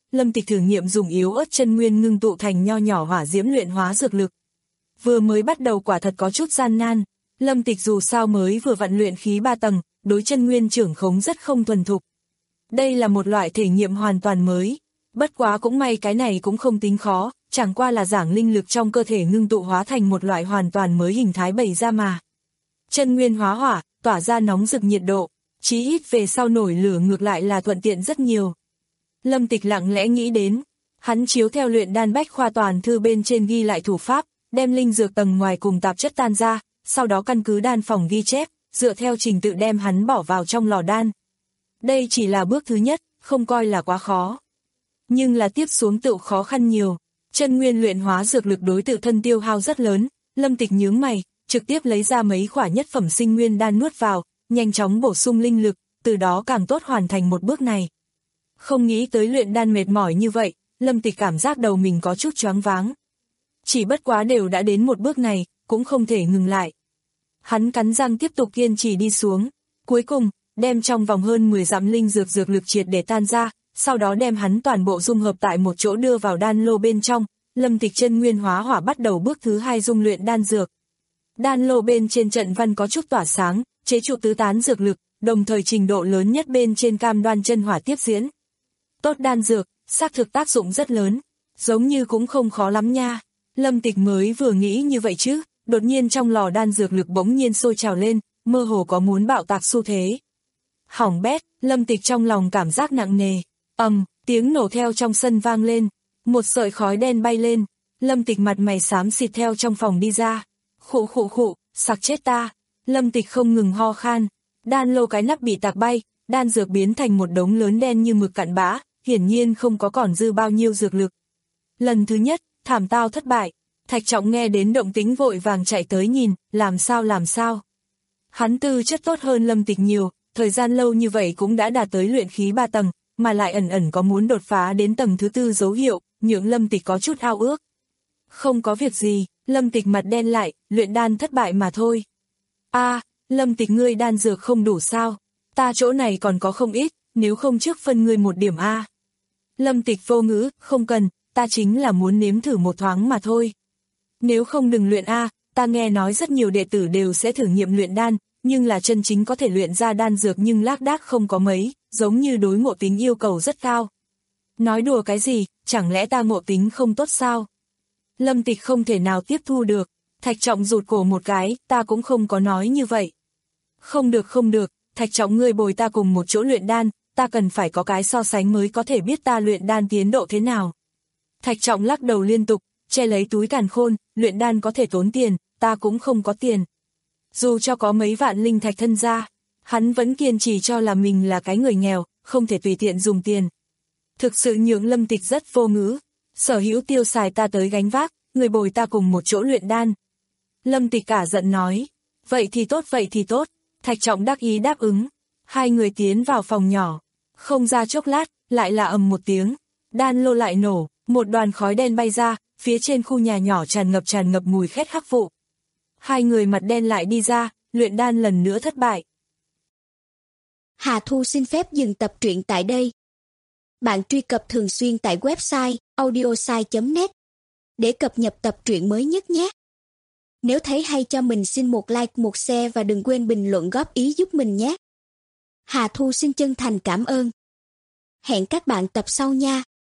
[SPEAKER 2] Lâm Tịch thử nghiệm dùng yếu ớt chân nguyên ngưng tụ thành nho nhỏ hỏa diễm luyện hóa dược lực. Vừa mới bắt đầu quả thật có chút gian nan, Lâm Tịch dù sao mới vừa vận luyện khí ba tầng, đối chân nguyên trưởng khống rất không thuần thục. Đây là một loại thể nghiệm hoàn toàn mới, bất quá cũng may cái này cũng không tính khó, chẳng qua là giảng linh lực trong cơ thể ngưng tụ hóa thành một loại hoàn toàn mới hình thái bày ra mà. Chân nguyên hóa hỏa, tỏa ra nóng rực nhiệt độ, chí ít về sau nổi lửa ngược lại là thuận tiện rất nhiều. Lâm Tịch lặng lẽ nghĩ đến, hắn chiếu theo luyện đan bách khoa toàn thư bên trên ghi lại thủ pháp, đem linh dược tầng ngoài cùng tạp chất tan ra, sau đó căn cứ đan phòng ghi chép, dựa theo trình tự đem hắn bỏ vào trong lò đan. Đây chỉ là bước thứ nhất, không coi là quá khó. Nhưng là tiếp xuống tự khó khăn nhiều, chân nguyên luyện hóa dược lực đối tự thân tiêu hao rất lớn, Lâm Tịch nhướng mày, trực tiếp lấy ra mấy khỏa nhất phẩm sinh nguyên đan nuốt vào, nhanh chóng bổ sung linh lực, từ đó càng tốt hoàn thành một bước này. Không nghĩ tới luyện đan mệt mỏi như vậy, Lâm Tịch cảm giác đầu mình có chút choáng váng. Chỉ bất quá đều đã đến một bước này, cũng không thể ngừng lại. Hắn cắn răng tiếp tục kiên trì đi xuống, cuối cùng, đem trong vòng hơn mười dặm linh dược dược lực triệt để tan ra, sau đó đem hắn toàn bộ dung hợp tại một chỗ đưa vào đan lô bên trong, Lâm Tịch chân nguyên hóa hỏa bắt đầu bước thứ hai dung luyện đan dược. Đan lô bên trên trận văn có chút tỏa sáng, chế trụ tứ tán dược lực, đồng thời trình độ lớn nhất bên trên cam đoan chân hỏa tiếp diễn. Tốt đan dược, xác thực tác dụng rất lớn, giống như cũng không khó lắm nha. Lâm Tịch mới vừa nghĩ như vậy chứ, đột nhiên trong lò đan dược lực bỗng nhiên sôi trào lên, mơ hồ có muốn bạo tạc xu thế. Hỏng bét, Lâm Tịch trong lòng cảm giác nặng nề, ầm, tiếng nổ theo trong sân vang lên, một sợi khói đen bay lên, Lâm Tịch mặt mày xám xịt theo trong phòng đi ra. Khụ khụ khụ, sặc chết ta. Lâm Tịch không ngừng ho khan, đan lô cái nắp bị tạc bay, đan dược biến thành một đống lớn đen như mực cặn bã, hiển nhiên không có còn dư bao nhiêu dược lực. Lần thứ nhất, thảm tao thất bại, Thạch Trọng nghe đến động tĩnh vội vàng chạy tới nhìn, làm sao làm sao. Hắn tư chất tốt hơn Lâm Tịch nhiều, thời gian lâu như vậy cũng đã đạt tới luyện khí ba tầng, mà lại ẩn ẩn có muốn đột phá đến tầng thứ tư dấu hiệu, nhượng Lâm Tịch có chút ao ước. Không có việc gì, Lâm Tịch mặt đen lại, luyện đan thất bại mà thôi. A, à, Lâm Tịch ngươi đan dược không đủ sao? Ta chỗ này còn có không ít, nếu không trước phân ngươi một điểm A. Lâm Tịch vô ngữ, không cần, ta chính là muốn nếm thử một thoáng mà thôi. Nếu không đừng luyện A, ta nghe nói rất nhiều đệ tử đều sẽ thử nghiệm luyện đan, nhưng là chân chính có thể luyện ra đan dược nhưng lác đác không có mấy, giống như đối ngộ tính yêu cầu rất cao. Nói đùa cái gì, chẳng lẽ ta ngộ tính không tốt sao? Lâm Tịch không thể nào tiếp thu được, Thạch Trọng rụt cổ một cái, ta cũng không có nói như vậy. Không được không được, Thạch Trọng ngươi bồi ta cùng một chỗ luyện đan, ta cần phải có cái so sánh mới có thể biết ta luyện đan tiến độ thế nào. Thạch Trọng lắc đầu liên tục, che lấy túi càn khôn, luyện đan có thể tốn tiền, ta cũng không có tiền. Dù cho có mấy vạn linh thạch thân ra, hắn vẫn kiên trì cho là mình là cái người nghèo, không thể tùy tiện dùng tiền. Thực sự nhượng Lâm Tịch rất vô ngữ, sở hữu tiêu xài ta tới gánh vác, người bồi ta cùng một chỗ luyện đan. Lâm Tịch cả giận nói, vậy thì tốt vậy thì tốt, Thạch Trọng đắc ý đáp ứng. Hai người tiến vào phòng nhỏ, không ra chốc lát, lại là ầm một tiếng, đan lô lại nổ, một đoàn khói đen bay ra, phía trên khu nhà nhỏ tràn ngập tràn ngập mùi khét hắc vụ. Hai người mặt đen lại đi ra, luyện đan lần nữa thất bại.
[SPEAKER 3] Hà Thu xin phép dừng tập truyện tại đây. Bạn truy cập thường xuyên tại website audiosai chấm net để cập nhật tập truyện mới nhất nhé. Nếu thấy hay cho mình xin một like, một share và đừng quên bình luận góp ý giúp mình nhé. Hà Thu xin chân thành cảm ơn. Hẹn các bạn tập sau nha.